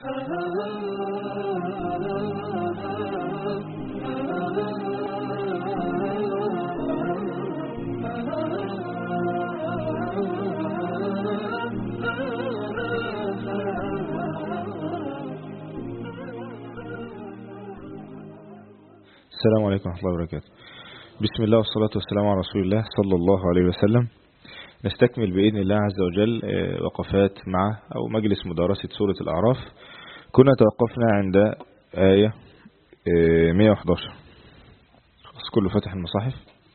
السلام عليكم ورحمة الله وبركاته. بسم الله والصلاة والسلام على رسول الله صلى الله عليه وسلم. نستكمل بإذن الله عز وجل وقفات مع أو مجلس مدارسة سورة الأعراف. كنا توقفنا عند آية 111. كله فتح المصاحف.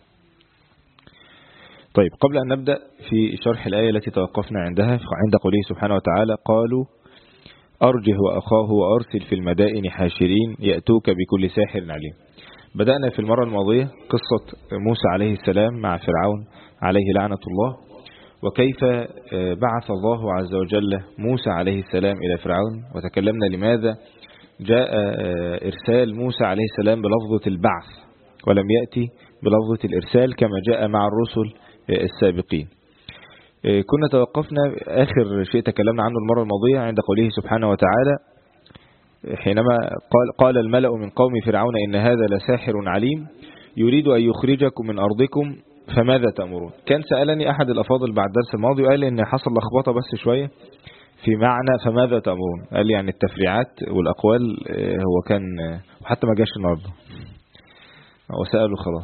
طيب، قبل أن نبدأ في شرح الآية التي توقفنا عندها عند قوله سبحانه وتعالى: قالوا أرجه وأخاه وأرسل في المدائن حاشرين يأتوك بكل ساحر عليم. بدأنا في المرة الماضية قصة موسى عليه السلام مع فرعون عليه لعنة الله، وكيف بعث الله عز وجل موسى عليه السلام إلى فرعون، وتكلمنا لماذا جاء إرسال موسى عليه السلام بلفظة البعث ولم يأتي بلفظة الإرسال كما جاء مع الرسل السابقين. كنا توقفنا آخر شيء تكلمنا عنه المرة الماضية عند قوله سبحانه وتعالى حينما قال الملأ من قوم فرعون إن هذا لساحر عليم يريد أن يخرجكم من أرضكم فماذا تأمرون. كان سألني أحد الأفاضل بعد الدرس الماضي وقال إن حصل لخبطة بس شوية في معنى فماذا تأمرون. قال لي يعني التفريعات والأقوال هو كان وحتى ما جاش النهارده وسأله خلاص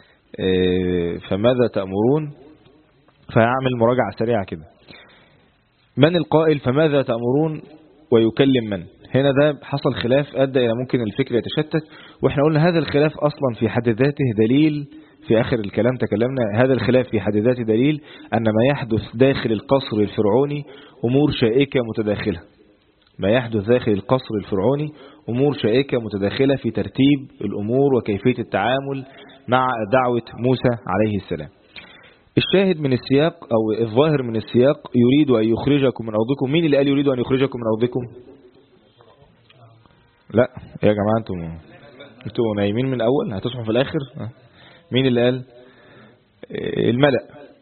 فماذا تأمرون. فهعمل مراجعة سريعة كده. من القائل فماذا تأمرون ويكلم من؟ هنا ده حصل خلاف أدى إلى ممكن الفكر يتشتت، وإحنا قلنا هذا الخلاف أصلا في حد ذاته دليل. في آخر الكلام تكلمنا هذا الخلاف في حد ذاته دليل أن ما يحدث داخل القصر الفرعوني أمور شائكة متداخلة. ما يحدث داخل القصر الفرعوني أمور شائكة متداخلة في ترتيب الأمور وكيفية التعامل مع دعوة موسى عليه السلام. الشاهد من السياق أو الظاهر من السياق يريد أن يخرجكم من أرضكم. مين اللي قال يريد أن يخرجكم من أرضكم؟ لا يا جماعة، انتوا نايمين من أول هتصحوا في الآخر. مين اللي قال؟ الملأ.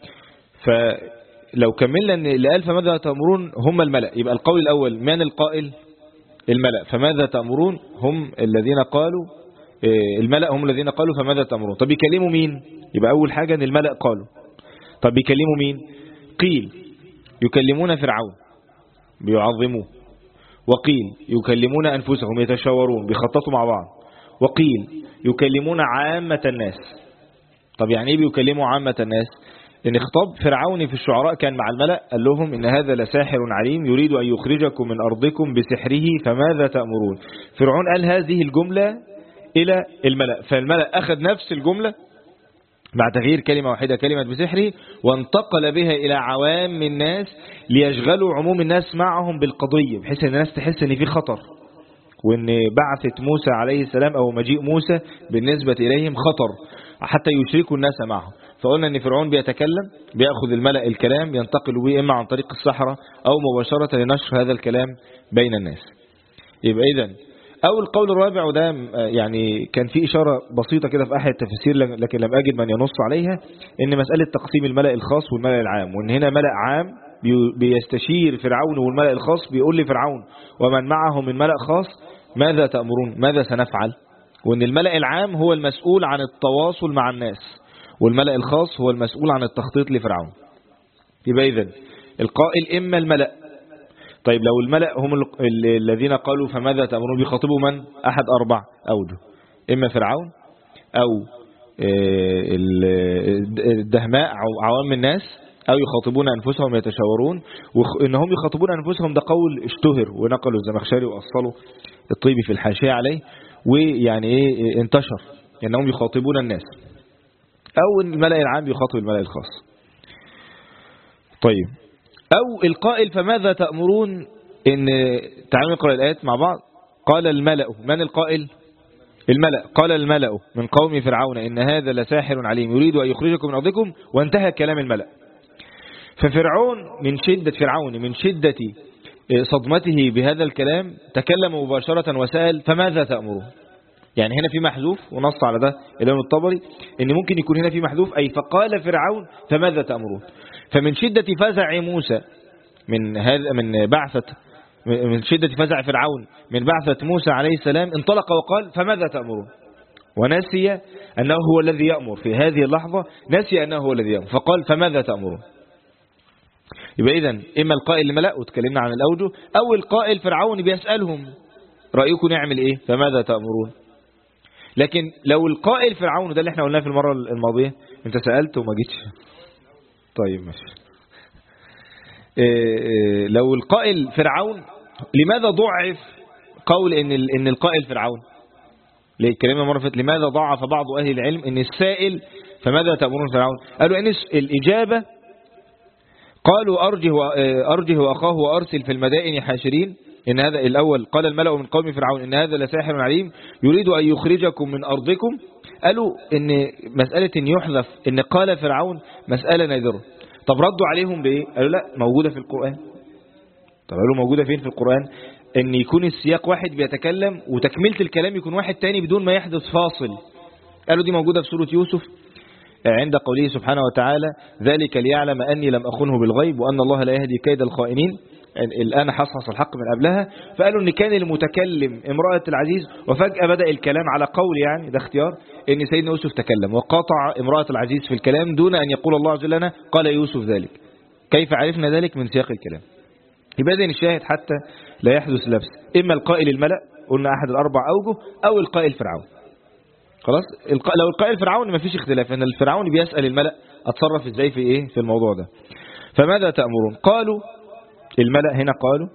فلو كملنا أن اللي قال فماذا تأمرون هم الملأ، يبقى القول الأول من القائل؟ الملأ. فماذا تأمرون هم الذين قالوا، الملأ هم الذين قالوا فماذا تأمرون. طب يكلموا مين؟ يبقى أول حاجة أن الملأ قالوا. طب بيكلموا مين؟ قيل يكلمون فرعون بيعظموه، وقيل يكلمون أنفسهم يتشاورون بيخططوا مع بعض، وقيل يكلمون عامة الناس. طب يعني ايه بيكلموا عامة الناس؟ ان خطاب فرعون في الشعراء كان مع الملأ، قال لهم ان هذا لساحر عليم يريد أن يخرجكم من أرضكم بسحره فماذا تأمرون. فرعون قال هذه الجملة إلى الملأ، فالملأ أخذ نفس الجملة مع تغيير كلمة واحدة كلمة بسحره وانتقل بها إلى عوام الناس ليشغلوا عموم الناس معهم بالقضية، بحيث أن الناس تحس أن في خطر، وأن بعثة موسى عليه السلام أو مجيء موسى بالنسبة إليهم خطر حتى يشركوا الناس معهم. فقلنا أن فرعون بيتكلم بيأخذ الملأ الكلام ينتقل به إما عن طريق الصحراء أو مباشرة لنشر هذا الكلام بين الناس. يبقى إذن أو القول الرابع، وده يعني كان في إشارة بسيطة كده في أحد التفسير لكن لم أجد من ينص عليها، إن مسألة تقسيم الملأ الخاص والملأ العام، وإن هنا ملأ عام بيستشير فرعون والملأ الخاص بيقول لفرعون ومن معه من ملأ خاص ماذا تأمرون، ماذا سنفعل، وإن الملأ العام هو المسؤول عن التواصل مع الناس والملأ الخاص هو المسؤول عن التخطيط لفرعون. يبقى إذن القائل إما الملأ. طيب لو الملأ هم الذين قالوا فماذا تأمرون بيخاطبوا من؟ أحد أربع أوجه، إما فرعون أو الدهماء أو عوام الناس، أو يخاطبون أنفسهم يتشاورون. وإنهم يخاطبون أنفسهم ده قول اشتهر ونقلوا الزمخشري وأصلوا الطيبي في الحاشية عليه، ويعني إيه انتشر إنهم يخاطبون الناس، أو الملأ العام يخاطب الملأ الخاص. طيب، أو القائل فماذا تأمرون. إن تعالوا نقرأ الآيات مع بعض. قال الملأ. من القائل؟ الملأ. قال الملأ من قوم فرعون إن هذا لساحر عليم يريد أن يخرجكم من أرضكم، وانتهى كلام الملأ. ففرعون من شدة صدمته بهذا الكلام تكلم مباشرة وسأل فماذا تأمرون. يعني هنا في محذوف، ونص على ده الإمام الطبري إن ممكن يكون هنا في محذوف أي فقال فرعون فماذا تأمرون. فمن شدة فزع موسى من بعثة من شدة فزع فرعون من بعثة موسى عليه السلام انطلق وقال فماذا تأمرون، ونسي أنه هو الذي يأمر في هذه اللحظة، نسي أنه هو الذي يأمر فقال فماذا تأمرون. يبقى إذن إما القائل الملأ وتكلمنا عن الأوجه، أو القائل فرعون بيسألهم رأيكم نعمل إيه فماذا تأمرون. لكن لو القائل فرعون، ده اللي احنا قلناه في المرة الماضية، انت سألت وما جيتش، طيب ماشي. لو القائل فرعون، لماذا ضعف قول ان القائل فرعون؟ ليه الكلمة مرة فاتت لماذا ضعف بعض أهل العلم ان السائل فماذا تأمرون فرعون؟ قالوا ان الإجابة قالوا أرجه وأخاه وأرسل في المدائن حاشرين. إن هذا الأول قال الملأ من قوم فرعون إن هذا لساحر عليم يريد أن يخرجكم من أرضكم. قالوا إن مسألة إن يحذف إن قال فرعون مسألة نادرة. طب ردوا عليهم بإيه؟ قالوا لا موجودة في القرآن. طب قالوا موجودة فين في القرآن؟ إن يكون السياق واحد بيتكلم وتكملة الكلام يكون واحد تاني بدون ما يحدث فاصل. قالوا دي موجودة في سورة يوسف عند قوله سبحانه وتعالى ذلك ليعلم أني لم أخنه بالغيب وأن الله لا يهدي كيد الخائنين. الآن حصحص الحق من قبلها. فقالوا أن كان المتكلم امرأة العزيز، وفجأة بدأ الكلام على قول يعني ده اختيار أن سيدنا يوسف تكلم وقاطع امرأة العزيز في الكلام دون أن يقول الله عز وجل قال يوسف ذلك. كيف عرفنا ذلك؟ من سياق الكلام. يبقى إذن الشاهد حتى لا يحدث لبس، إما القائل الملأ قلنا أحد الأربع أوجه، أو القائل فرعون. خلاص لو القائل فرعون ما فيش اختلاف ان الفرعون بيسأل الملأ اتصرف ازاي في ايه في الموضوع ده. فماذا تأمرون؟ قالوا الملأ هنا قالوا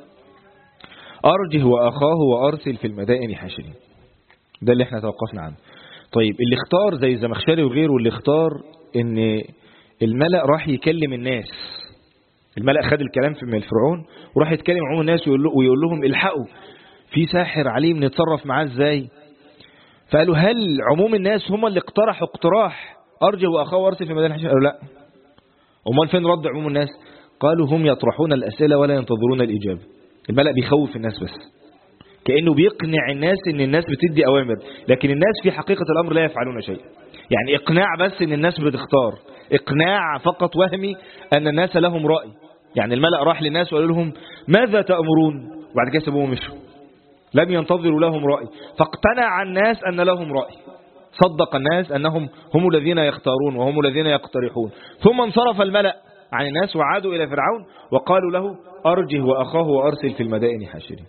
ارجه واخاه وارسل في المدائن حاشرين. ده اللي احنا توقفنا عنه. طيب اللي اختار زي الزمخشري وغيره اللي اختار ان الملأ راح يكلم الناس، الملأ خد الكلام من الفرعون وراح يتكلم عموم الناس ويقول لهم الحقوا في ساحر عليم نتصرف معاه ازاي. فقالوا هل عموم الناس هم اللي اقترحوا اقتراح أرجه وأخاه وارسل في مدائن حاشرين؟ قالوا لا. امال فين رد عموم الناس؟ قالوا هم يطرحون الأسئلة ولا ينتظرون الإجابة. الملأ بيخوف الناس بس، كأنه بيقنع الناس ان الناس بتدي أوامر، لكن الناس في حقيقة الأمر لا يفعلون شيء. يعني إقناع بس ان الناس بتختار، إقناع فقط وهمي أن الناس لهم رأي. يعني الملأ راح للناس وقالوا لهم ماذا تأمرون، وبعد كده سابوهم مشوا، لم ينتظروا لهم رأي، فاقتنع الناس أن لهم رأي، صدق الناس أنهم هم الذين يختارون وهم الذين يقترحون. ثم انصرف الملأ عن الناس وعادوا إلى فرعون وقالوا له أرجه وأخاه وأرسل في المدائن حاشرين.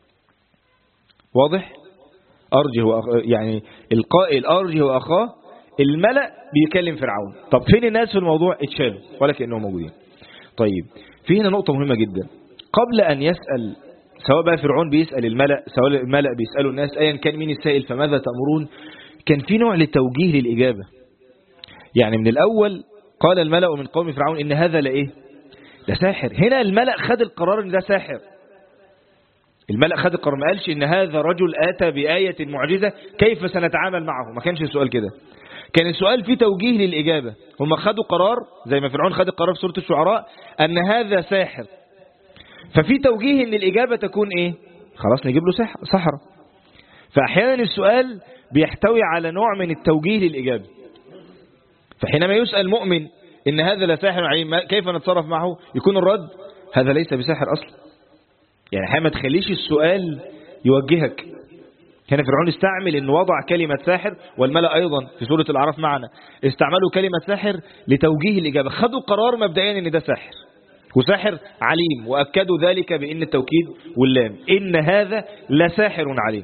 واضح؟ أرجه وأخاه، يعني القائل أرجه وأخاه، الملأ بيكلم فرعون. طب فين الناس في الموضوع؟ اتشالوا ولا كأنهم موجودين. طيب في هنا نقطة مهمة جدا، قبل أن يسأل سواء بقى فرعون بيسأل الملأ سواء الملأ بيسألوا الناس أيا كان مين السائل فماذا تأمرون، كان في نوع للتوجيه للإجابة. يعني من الأول قال الملأ من قوم فرعون إن هذا لإيه؟ لساحر. هنا الملأ خد القرار إن ده ساحر. الملأ خد القرار، ما قالش إن هذا رجل آتى بآية معجزة كيف سنتعامل معه، ما كانش السؤال كده. كان السؤال فيه توجيه للإجابة. هم خدوا قرار زي ما فرعون خد القرار في سورة الشعراء أن هذا ساحر، ففي توجيه ان الإجابة تكون ايه؟ خلاص نجيب له سحرة. فأحيانا السؤال بيحتوي على نوع من التوجيه للإجابة. فحينما يسأل مؤمن ان هذا لساحر عليم كيف نتصرف معه، يكون الرد هذا ليس بساحر أصلا. يعني حين ما تخليش السؤال يوجهك. هنا فرعون استعمل ان وضع كلمة ساحر، والملأ ايضا في سورة الأعراف معنا استعملوا كلمة ساحر لتوجيه الإجابة. خدوا قرار مبدئيا ان ده ساحر وساحر عليم، وأكدوا ذلك بإن التوكيد واللام إن هذا لساحر عليم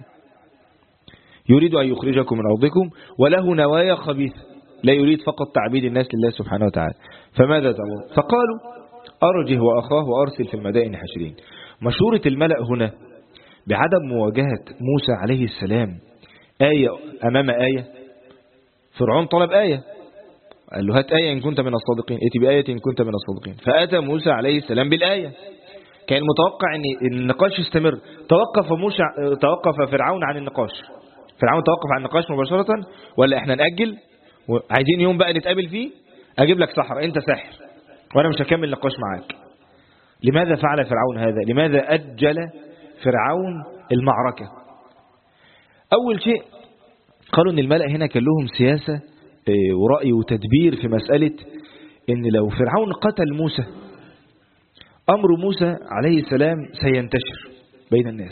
يريد أن يخرجكم من أرضكم وله نوايا خبيثة، لا يريد فقط تعبيد الناس لله سبحانه وتعالى. فماذا تأمرون؟ فقالوا أرجه وأخاه وأرسل في المدائن حاشرين. مشورة الملأ هنا بعدم مواجهة موسى عليه السلام آية أمام آية. فرعون طلب آية، قال له هات آية إن كنت من الصادقين، ائت بآية إن كنت من الصادقين. فأتى موسى عليه السلام بالآية. كان متوقع أن النقاش يستمر. توقف فرعون عن النقاش. فرعون توقف عن النقاش مباشرة، ولا احنا نأجل عايزين يوم بقى نتقابل فيه أجيب لك سحر، أنت ساحر وأنا مش هكمل نقاش معاك. لماذا فعل فرعون هذا؟ لماذا أجل فرعون المعركة؟ أول شيء قالوا أن الملأ هنا كان لهم سياسة ورأي وتدبير في مسألة ان لو فرعون قتل موسى أمر موسى عليه السلام سينتشر بين الناس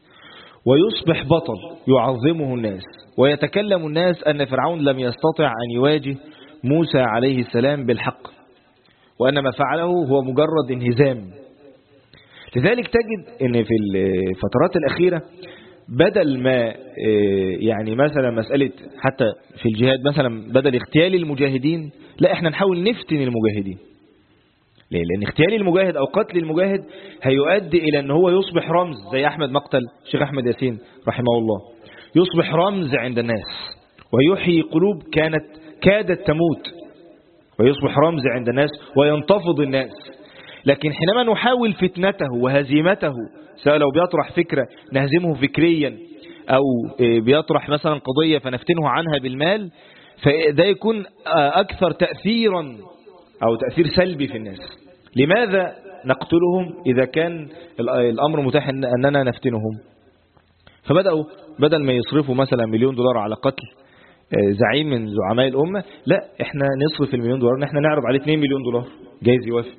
ويصبح بطل يعظمه الناس، ويتكلم الناس أن فرعون لم يستطع أن يواجه موسى عليه السلام بالحق، وأن ما فعله هو مجرد انهزام. لذلك تجد أن في الفترات الأخيرة بدل ما يعني مثلا مسألة حتى في الجهاد مثلا بدل اغتيال المجاهدين، لا احنا نحاول نفتن المجاهدين. ليه؟ لأن اغتيال المجاهد أو قتل المجاهد هيؤدي إلى أن هو يصبح رمز، زي أحمد مقتل الشيخ أحمد ياسين رحمه الله، يصبح رمز عند الناس ويحيي قلوب كادت تموت، ويصبح رمز عند الناس وينتفض الناس. لكن حينما نحاول فتنته وهزيمته، سواء لو بيطرح فكرة نهزمه فكريا أو بيطرح مثلا قضية فنفتنه عنها بالمال، فده يكون أكثر تأثيرا أو تأثير سلبي في الناس. لماذا نقتلهم إذا كان الأمر متاح أننا نفتنهم؟ فبدأوا بدل ما يصرفوا مثلا $1,000,000 على قتل زعيم من زعماء الأمة، لا احنا نصرف $1,000,000 ان احنا نعرض عليه $2,000,000 جايز يوافق.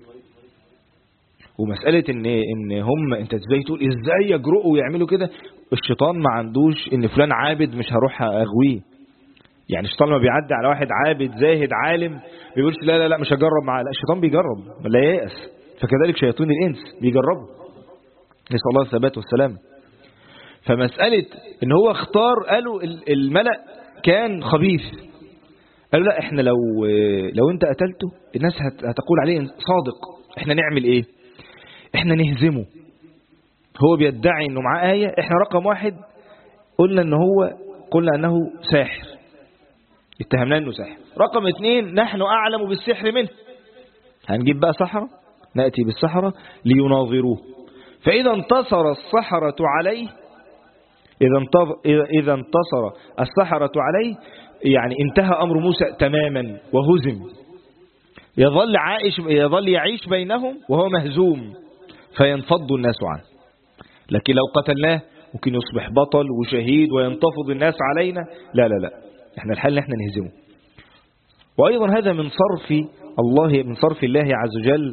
ومسألة ان هم انت ازاي تقول ازاي يجرؤوا ويعملوا كده؟ الشيطان ما عندوش ان فلان عابد مش هروح اغويه. يعني الشيطان ما بيعدي على واحد عابد زاهد عالم ما بيقولش لا لا لا مش هجرب معاه، لا الشيطان بيجرب لا ييأس. فكذلك شياطين الانس بيجربوا، نسأل الله الثبات والسلام. فمسألة ان هو اختار، قالوا الملأ كان خبيث، قالوا لا احنا لو انت قتلته الناس هتقول عليه صادق، احنا نعمل ايه؟ احنا نهزمه. هو بيدعي انه معاه آية، احنا رقم 1 قلنا انه ساحر، اتهمناه انه ساحر. رقم 2 نحن اعلم بالسحر منه، هنجيب بقى سحرة، نأتي بالسحرة ليناظروه، فإذا انتصر السحرة عليه، إذا انتصر السحرة عليه يعني انتهى أمر موسى تماما وهزم، يظل يعيش بينهم وهو مهزوم فينفض الناس عنه. لكن لو قتلناه ممكن يصبح بطل وشهيد وينتفض الناس علينا. لا لا لا، احنا الحل احنا نهزمه. وأيضا هذا من صرف الله عز وجل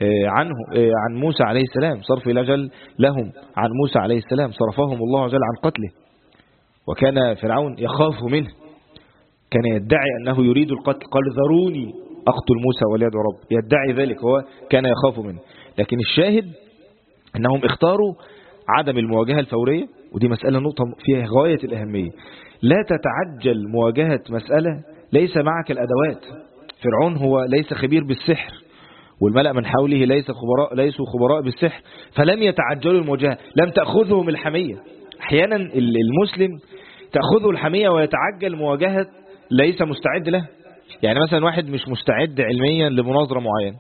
عن موسى عليه السلام، صرف الله جل لهم عن موسى عليه السلام، صرفهم الله عز وجل عن قتله. وكان فرعون يخاف منه، كان يدعي أنه يريد القتل، قال ذروني أقتل موسى وليدعو رب، يدعي ذلك، هو كان يخاف منه. لكن الشاهد أنهم اختاروا عدم المواجهة الفورية، ودي مسألة نقطة فيها غاية الأهمية. لا تتعجل مواجهة مسألة ليس معك الأدوات. فرعون هو ليس خبير بالسحر، والملأ من حوله ليسوا خبراء بالسحر، فلم يتعجلوا المواجهة، لم تأخذهم الحمية. أحيانا المسلم تأخذه الحمية ويتعجل مواجهة ليس مستعد له. يعني مثلا واحد مش مستعد علميا لمناظرة معينة،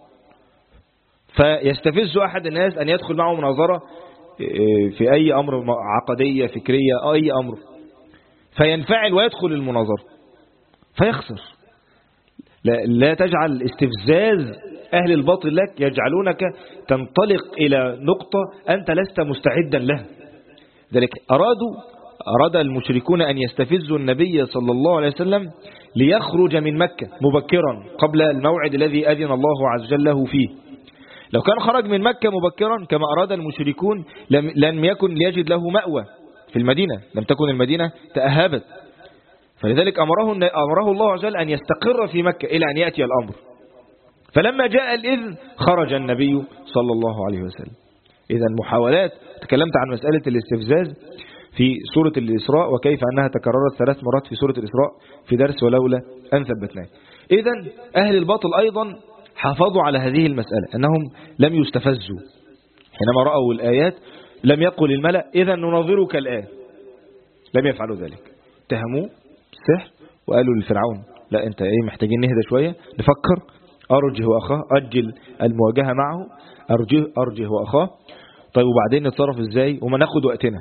فيستفز أحد الناس أن يدخل معه مناظرة في أي أمر عقدية فكرية أي أمر، فينفعل ويدخل المناظرة فيخسر. لا تجعل استفزاز أهل الباطل لك يجعلونك تنطلق إلى نقطة أنت لست مستعدا لها. ذلك أراد المشركون أن يستفزوا النبي صلى الله عليه وسلم ليخرج من مكة مبكرا قبل الموعد الذي أذن الله عز وجل له فيه. لو كان خرج من مكة مبكرا كما أراد المشركون لم يكن ليجد له مأوى في المدينة، لم تكن المدينة تأهبت. فلذلك أمره الله عز وجل أن يستقر في مكة إلى أن يأتي الأمر. فلما جاء الإذن خرج النبي صلى الله عليه وسلم. إذا محاولات، تكلمت عن مسألة الاستفزاز في سورة الإسراء وكيف أنها تكررت 3 مرات في سورة الإسراء في درس ولولا أن ثبتناه. إذا أهل الباطل أيضا حافظوا على هذه المسألة، أنهم لم يستفزوا. حينما رأوا الآيات لم يقل الملأ إذا نناظرك الآن، لم يفعلوا ذلك، اتهموا السحر وقالوا للفرعون لا أنت محتاجين نهدى شوية نفكر، أرجه وأخاه، أجل المواجهة معه، أرجه وأخاه. طيب وبعدين نتصرف إزاي وما ناخد وقتنا،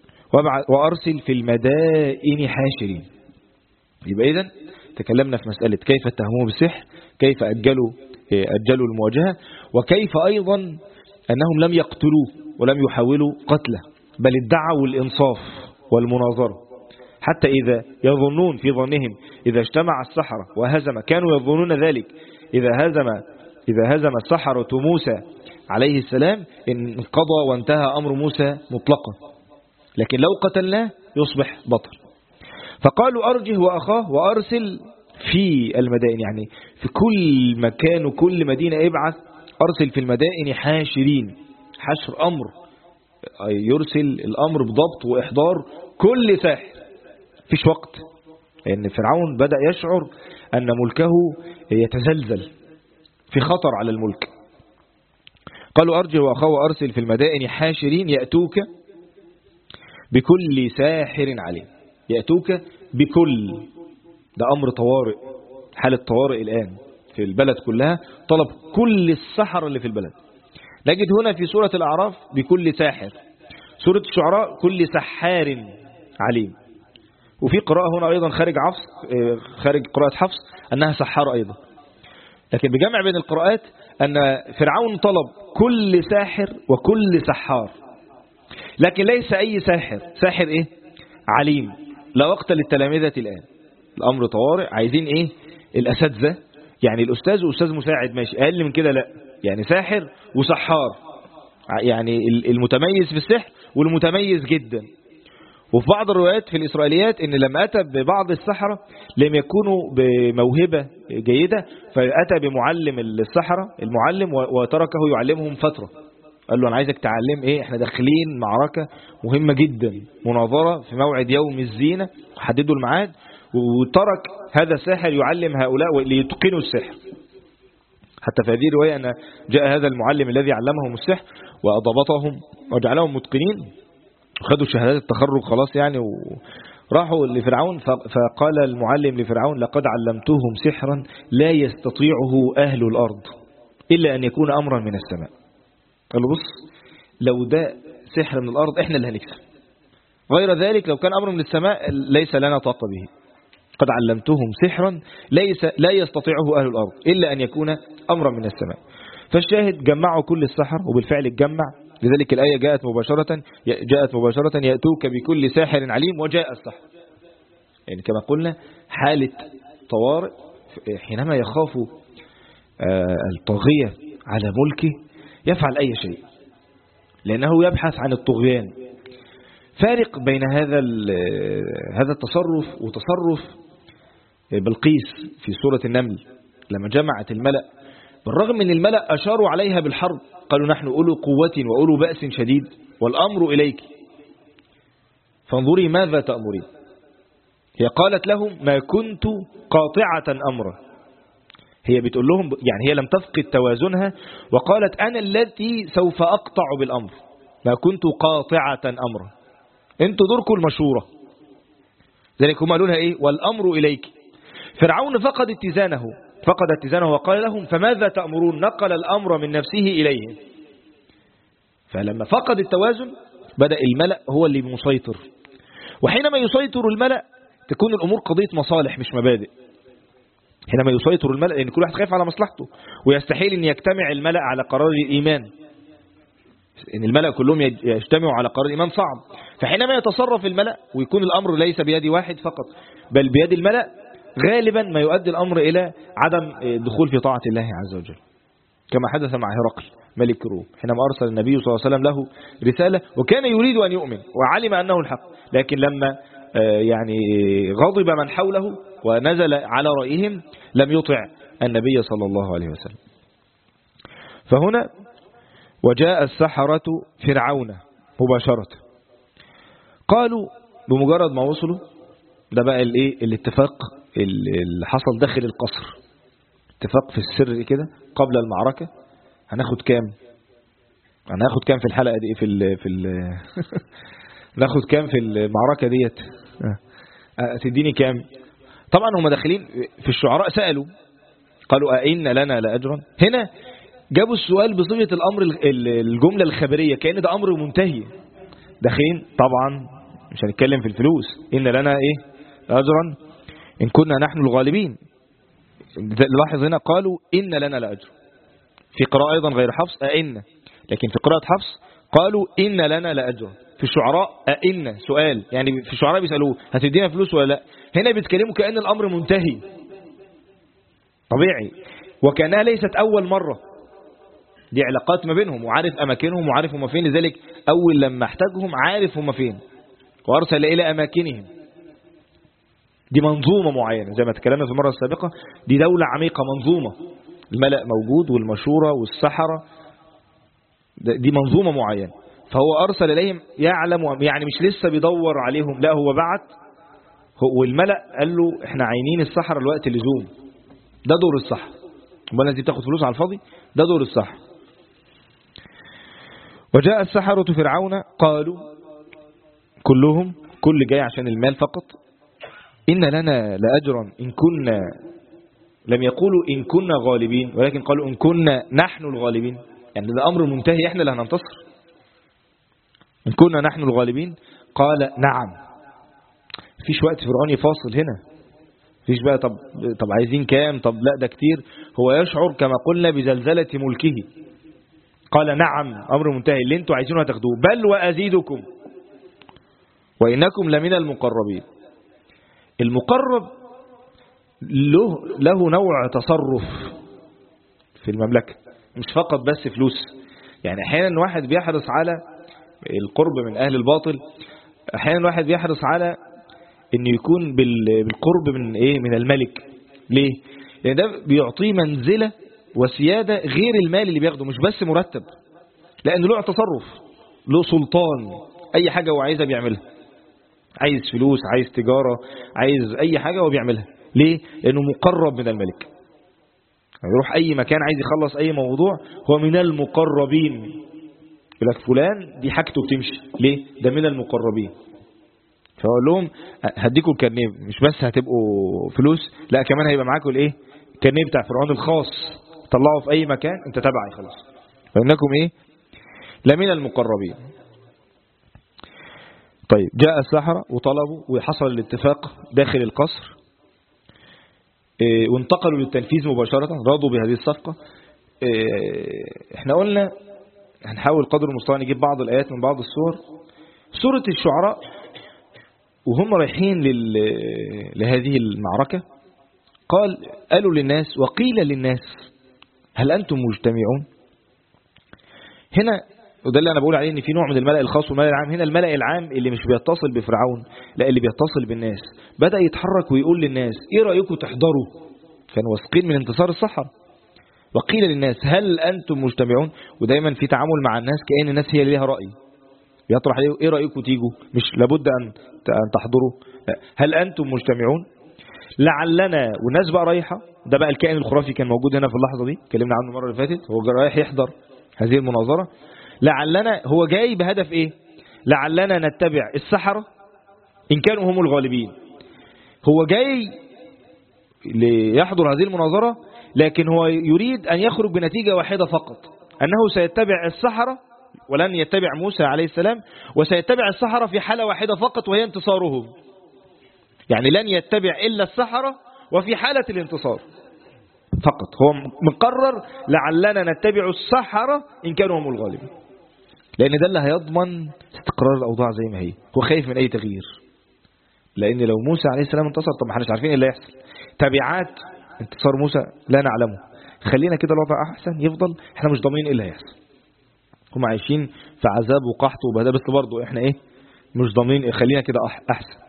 وأرسل في المدائن حاشرين. يبقى إذن تكلمنا في مسألة كيف اتهموه بالسحر، كيف أجلوا المواجهة، وكيف أيضا أنهم لم يقتلوه ولم يحاولوا قتله، بل ادعوا الإنصاف والمناظرة. حتى إذا يظنون في ظنهم إذا اجتمع السحرة وهزم، كانوا يظنون ذلك إذا هزم السحرة موسى عليه السلام انقضى وانتهى أمر موسى مطلقا، لكن لو قتلناه يصبح بطل. فقالوا أرجه وأخاه وأرسل في المدائن، يعني في كل مكان وكل مدينة ابعث، أرسل في المدائن حاشرين. حشر أمر، يرسل الأمر بضبط وإحضار كل ساحر، فيش وقت، لأن فرعون بدأ يشعر أن ملكه يتزلزل، في خطر على الملك. قالوا أرجه وأخاه وأرسل في المدائن حاشرين يأتوك بكل ساحر عليم. يأتوك بكل، ده أمر طوارئ، حالة طوارئ الآن في البلد كلها، طلب كل السحر اللي في البلد. نجد هنا في سورة الأعراف بكل ساحر، سورة الشعراء كل سحار عليم. وفي قراءة هنا أيضا خارج قراءة حفص أنها سحار أيضا. لكن بجمع بين القراءات أن فرعون طلب كل ساحر وكل سحار، لكن ليس أي ساحر، ساحر إيه؟ عليم. لا وقت للتلامذة الآن، الأمر طوارئ، عايزين إيه؟ الأساتذة، يعني الأستاذ وأستاذ مساعد ماشي، أقل من كده لا، يعني ساحر وسحار، يعني المتميز في السحر والمتميز جدا. وفي بعض الروايات في الإسرائيليات إن لما أتى ببعض السحرة لم يكونوا بموهبة جيدة، فأتى بمعلم السحرة المعلم وتركه يعلمهم فترة، قال له أنا عايزك تعلم إيه، إحنا داخلين معركة مهمة جدا، مناظرة في موعد يوم الزينة، حددوا الميعاد، وترك هذا الساحر يعلم هؤلاء ليتقنوا السحر. حتى في هذه الرواية أن جاء هذا المعلم الذي علمهم السحر وأضبطهم وجعلهم متقنين، خدوا شهادات التخرج خلاص يعني، وراحوا لفرعون. فقال المعلم لفرعون لقد علمتهم سحرا لا يستطيعه أهل الأرض إلا أن يكون أمرا من السماء. قال له بص، لو ده سحر من الأرض إحنا اللي هنكسب، غير ذلك لو كان أمر من السماء ليس لنا طاقة به. قد علمتهم سحرا لا يستطيعه أهل الأرض إلا أن يكون أمرا من السماء. فالشاهد جمعوا كل السحر، وبالفعل اتجمع، لذلك الآية جاءت مباشرة يأتوك بكل ساحر عليم، وجاء السحر. يعني كما قلنا حالة طوارئ، حينما يخاف الطاغية على ملكه يفعل أي شيء، لأنه يبحث عن الطغيان. فارق بين هذا التصرف وتصرف بلقيس في سورة النمل لما جمعت الملأ، بالرغم من الملأ أشاروا عليها بالحرب، قالوا نحن أولو قوة وأولو بأس شديد والأمر إليك فانظري ماذا تأمرين. هي قالت لهم ما كنت قاطعة أمرا، هي بتقول لهم يعني هي لم تفقد توازنها، وقالت أنا التي سوف أقطع بالأمر، ما كنت قاطعة أمرا، انتوا دوركم المشورة. ذلك هم قالوا لها إيه؟ والأمر إليك. فرعون فقد اتزانه وقال لهم فماذا تأمرون، نقل الأمر من نفسه إليه. فلما فقد التوازن بدأ الملأ هو اللي مسيطر، وحينما يسيطر الملأ تكون الأمور قضية مصالح مش مبادئ. حينما يسيطر الملأ لأن كل واحد خايف على مصلحته، ويستحيل أن يجتمع الملأ على قرار الإيمان، إن الملأ كلهم يجتمعوا على قرار الإيمان صعب. فحينما يتصرف الملأ ويكون الأمر ليس بيد واحد فقط بل بيد الملأ، غالبا ما يؤدي الأمر إلى عدم الدخول في طاعة الله عز وجل، كما حدث مع هرقل ملك الروم حينما أرسل النبي صلى الله عليه وسلم له رسالة وكان يريد أن يؤمن وعلم أنه الحق، لكن لما يعني غضب من حوله ونزل على رأيهم لم يطع النبي صلى الله عليه وسلم. فهنا وجاء السحرة فرعون مباشرة، قالوا بمجرد ما وصلوا، ده بقى الاتفاق اللي حصل داخل القصر، اتفاق في السر كده قبل المعركة، هناخد كام في الحلقة دي ناخد كام في المعركة ديت، تديني كام. طبعا هم داخلين في الشعراء سألوا قالوا أئن لنا لأجرا، هنا جابوا السؤال بصيغة الأمر الجملة الخبرية كأن ده أمر منتهي. داخلين طبعا مش هنتكلم في الفلوس، إن لنا إيه أجرا إن كنا نحن الغالبين. لاحظ هنا قالوا إن لنا لأجر، في قراءة أيضا غير حفص أئن، لكن في قراءة حفص قالوا إن لنا لأجر. في الشعراء أئن سؤال، يعني في الشعراء بيسألوه هتدينا فلوس ولا لا، هنا بيتكلموا كأن الأمر منتهي طبيعي، وكأنها ليست أول مرة. دي علاقات ما بينهم، وعارف أماكنهم وعارف هم فين، لذلك أول لما احتاجهم عارف هم فين وأرسل إلى أماكنهم. دي منظومة معينة زي ما تكلمنا في المرة السابقة، دي دولة عميقة منظومة، الملأ موجود والمشورة والسحرة، دي منظومة معينة. فهو أرسل إليهم يعلم، يعني مش لسه بيدور عليهم، لا هو بعت، والملأ قال له احنا عاينين السحرة الوقت اللزوم، ده دور السحرة، امال الناس دي بتاخد فلوس على الفاضي؟ ده دور السحرة. وجاء السحرة فرعون قالوا كلهم، كل جاي عشان المال فقط، إن لنا لأجرا إن كنا، لم يقولوا إن كنا غالبين ولكن قالوا إن كنا نحن الغالبين، يعني ده أمر منتهي، إحنا اللي هننتصر. إن كنا نحن الغالبين قال نعم. فيش وقت فرعون يفاصل هنا، فيش بقى طب عايزين كام، طب لا ده كتير، هو يشعر كما قلنا بزلزلة ملكه. قال نعم، أمر منتهي، اللي انتوا عايزينه هتاخدوه، بل وأزيدكم وإنكم لمن المقربين. المقرب له نوع تصرف في المملكة، مش فقط بس فلوس. يعني أحيانا واحد بيحرص على القرب من أهل الباطل، أحيانا واحد بيحرص على أن يكون بالقرب من الملك. ليه؟ لأن ده بيعطيه منزلة وسيادة غير المال اللي بياخده، مش بس مرتب، لأنه له تصرف، له سلطان، أي حاجة هو عايزها بيعملها، عايز فلوس، عايز تجارة، عايز أي حاجة هو بيعملها. ليه؟ لأنه مقرب من الملك، يروح أي مكان عايز يخلص أي موضوع هو من المقربين. يقول لك فلان دي حاجته بتمشي، ليه؟ ده من المقربين. فأقول لهم هديكم الكارنيه، مش بس هتبقوا فلوس، لا كمان هيبقى معاكم الايه؟ الكارنيه بتاع فرعون الخاص، طلعوا في أي مكان أنت تبعي خلاص، فإنكم إيه؟ لمن المقربين. طيب جاء السحرة وطلبوا، وحصل الاتفاق داخل القصر، وانتقلوا للتنفيذ مباشرة، رضوا بهذه الصفقة. احنا قلنا هنحاول قدر المستطاع نجيب بعض الآيات من بعض السور. سورة الشعراء وهم رايحين لهذه المعركة قالوا للناس وقيل للناس هل أنتم مجتمعون. هنا وده اللي أنا بقول عليه إن في نوع من الملأ الخاص والملأ العام. هنا الملأ العام اللي مش بيتصل بفرعون، لا اللي بيتصل بالناس، بدأ يتحرك ويقول للناس إيه رأيكم تحضروا، كانوا واثقين من انتصار السحرة. وقيل للناس هل أنتم مجتمعون، ودايما في تعامل مع الناس كأن الناس هي اللي لها رأي، يطرح عليه إيه رأيكم تيجوا، مش لابد أن تحضروا، لا. هل أنتم مجتمعون لعلنا، والناس بقى رايحة، ده بقى الكائن الخرافي كان موجود هنا في اللحظة دي، اتكلمنا عنه المرة اللي فاتت، هو رايح يحضر هذه المناظرة. لعلنا هو جاي بهدف ايه؟ لعلنا نتبع السحرة إن كانوا هم الغالبين. هو جاي ليحضر هذه المناظرة، لكن هو يريد أن يخرج بنتيجة واحدة فقط، أنه سيتبع السحرة ولن يتبع موسى عليه السلام، وسيتبع السحرة في حالة واحدة فقط وهي انتصارهم. يعني لن يتبع إلا السحرة وفي حالة الانتصار فقط. هو مقرر لعلنا نتبع السحرة إن كانوا هم الغالبين، لأن ده اللي هيضمن استقرار الأوضاع زي ما هي. هو خايف من أي تغيير، لأن لو موسى عليه السلام انتصر، طب ما احنا مش عارفين ايه اللي هيحصل، تبعات انتصار موسى لا نعلمه، خلينا كده الوضع أحسن يفضل، احنا مش ضامنين ايه اللي هيحصل. هم عايشين في عذاب وقحط وبهدله، بس برضه احنا ايه مش ضامنين، خلينا كده احسن.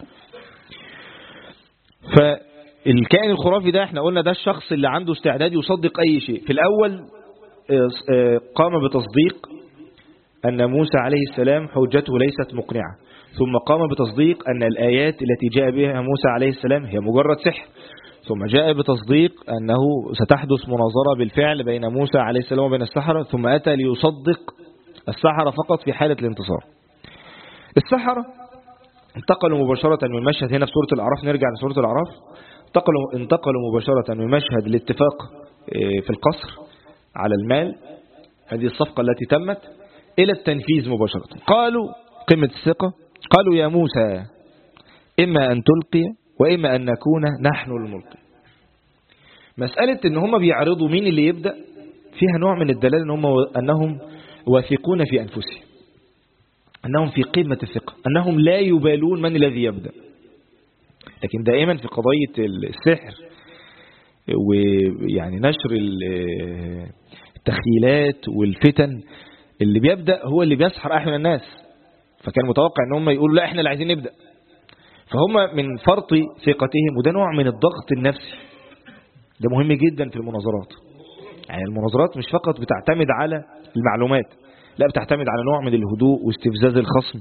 فالكائن الخرافي ده احنا قلنا ده الشخص اللي عنده استعداد يصدق اي شيء. في الاول قام بتصديق ان موسى عليه السلام حجته ليست مقنعة، ثم قام بتصديق ان الايات التي جاء بها موسى عليه السلام هي مجرد سحر، ثم جاء بتصديق انه ستحدث مناظرة بالفعل بين موسى عليه السلام وبين السحرة، ثم اتى ليصدق السحرة فقط في حالة الانتصار. السحرة انتقلوا مباشرة من مشهد هنا في سورة الأعراف، نرجع لسورة الأعراف، انتقلوا مباشرة من مشهد الاتفاق في القصر على المال، هذه الصفقة التي تمت، إلى التنفيذ مباشرة. قالوا قمة الثقة، قالوا يا موسى إما أن تلقي وإما أن نكون نحن الملقي. مسألة إن هم بيعرضوا مين اللي يبدأ فيها نوع من الدلالة أنهم واثقون في أنفسهم، أنهم في قمة الثقة، أنهم لا يبالون من الذي يبدأ. لكن دائما في قضية السحر ويعني نشر التخيلات والفتن اللي بيبدأ هو اللي بيسحر أحيان الناس. فكان متوقع ان هم يقولوا لا احنا اللي عايزين نبدأ. فهم من فرط ثقتهم، وده نوع من الضغط النفسي، ده مهم جدا في المناظرات. يعني المناظرات مش فقط بتعتمد على المعلومات، لا بتعتمد على نوع من الهدوء واستفزاز الخصم،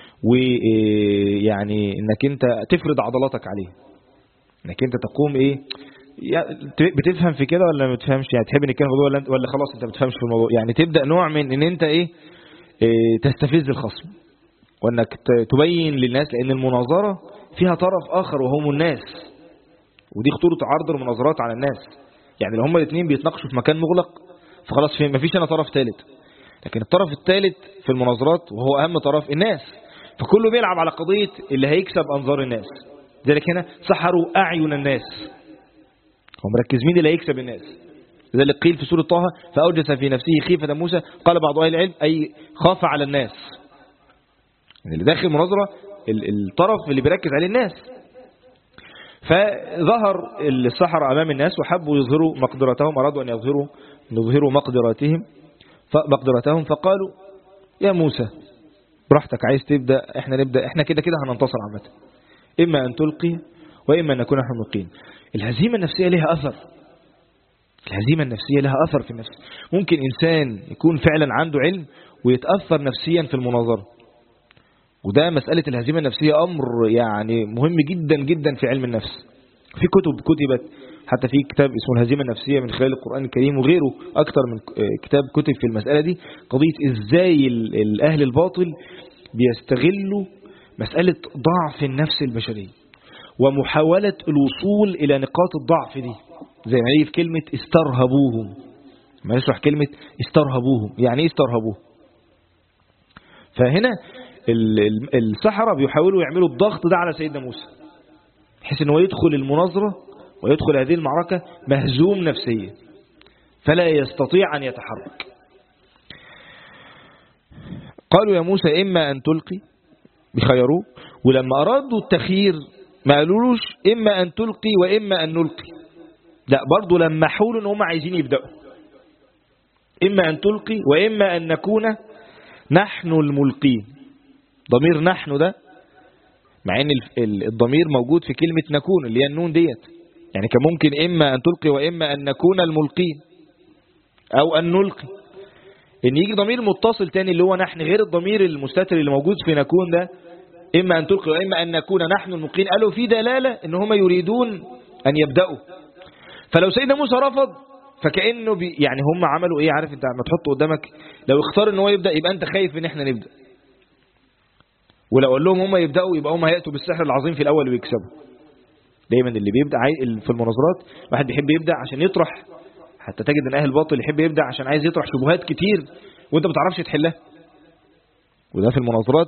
ويعني انك انت تفرض عضلاتك عليه، انك انت تقوم بتفهم في كده ولا ما بتفهمش، يعني تحب نتكلم في الموضوع ولا خلاص انت ما بتفهمش في الموضوع. يعني تبدا نوع من ان انت تستفز الخصم، وانك تبين للناس، لان المناظره فيها طرف اخر وهم الناس، ودي خطوره عرض المناظرات على الناس. يعني لو هما الاثنين بيتناقشوا في مكان مغلق فخلاص ما فيش انا طرف ثالث، لكن الطرف الثالث في المناظرات وهو اهم طرف الناس، فكله بيلعب على قضيه اللي هيكسب انظار الناس. ذلك هنا سحروا اعين الناس، هم مركز مين اللي هيكسب الناس. لذلك قيل في سورة طه فأوجس في نفسه خيفة موسى، قال بعض أهل العلم أي خاف على الناس، يعني اللي داخل المناظرة الطرف اللي بيركز عليه الناس. فظهر السحرة أمام الناس وحبوا يظهروا مقدرتهم، أرادوا أن يظهروا مقدرتهم، فقالوا يا موسى براحتك، عايز تبدأ احنا نبدأ، احنا كده هننتصر عامة، إما أن تلقي وإما أن نكون نحن ملقين. الهزيمة النفسية لها أثر، الهزيمة النفسية لها أثر في النفس. ممكن إنسان يكون فعلا عنده علم ويتأثر نفسيا في المناظرة، وده مسألة الهزيمة النفسية أمر يعني مهم جدا جدا في علم النفس. في كتب كتبت، حتى في كتاب اسمه الهزيمة النفسية من خلال القرآن الكريم، وغيره أكثر من كتاب كتب في المسألة دي، قضية إزاي الأهل الباطل بيستغلوا مسألة ضعف النفس البشرية ومحاولة الوصول إلى نقاط الضعف دي، زي ما هي في كلمة استرهبوهم. ما نشرح كلمة استرهبوهم، يعني ايه استرهبوه؟ فهنا السحرة بيحاولوا يعملوا الضغط ده على سيدنا موسى، بحيث انه يدخل المناظرة ويدخل هذه المعركة مهزوم نفسيا فلا يستطيع أن يتحرك. قالوا يا موسى إما أن تلقي، بخيروه، ولما أرادوا التخيير ما قالولوش إما أن تلقي وإما أن نلقي، لا برضو لما حولوا ان هم عايزين يبدأوا إما أن تلقي وإما أن نكون نحن الملقين. ضمير نحن ده مع ان الضمير موجود في كلمة نكون اللي هي النون ديت، يعني كان ممكن إما أن تلقي وإما أن نكون الملقين أو أن نلقي، إن يجي ضمير متصل تاني اللي هو نحن غير الضمير المستتر اللي موجود في نكون ده، إما أن تلقي وإما أن نكون نحن الملقين. قالوا في دلالة إن هم يريدون أن يبدأوا. فلو سيدنا موسى رفض فكأنه يعني هم عملوا ايه، عارف انت لما تحط قدامك لو اختار ان هو يبدأ يبقى انت خايف ان احنا نبدأ، ولو قال لهم هم يبدأوا يبقى هم هيأتوا بالسحر العظيم في الاول ويكسبوا. دايما اللي بيبدأ في المناظرات واحد بيحب يبدأ عشان يطرح، حتى تجد ان اهل الباطل يحب يبدأ عشان عايز يطرح شبهات كتير وانت ما تعرفش تحلها. وده في المناظرات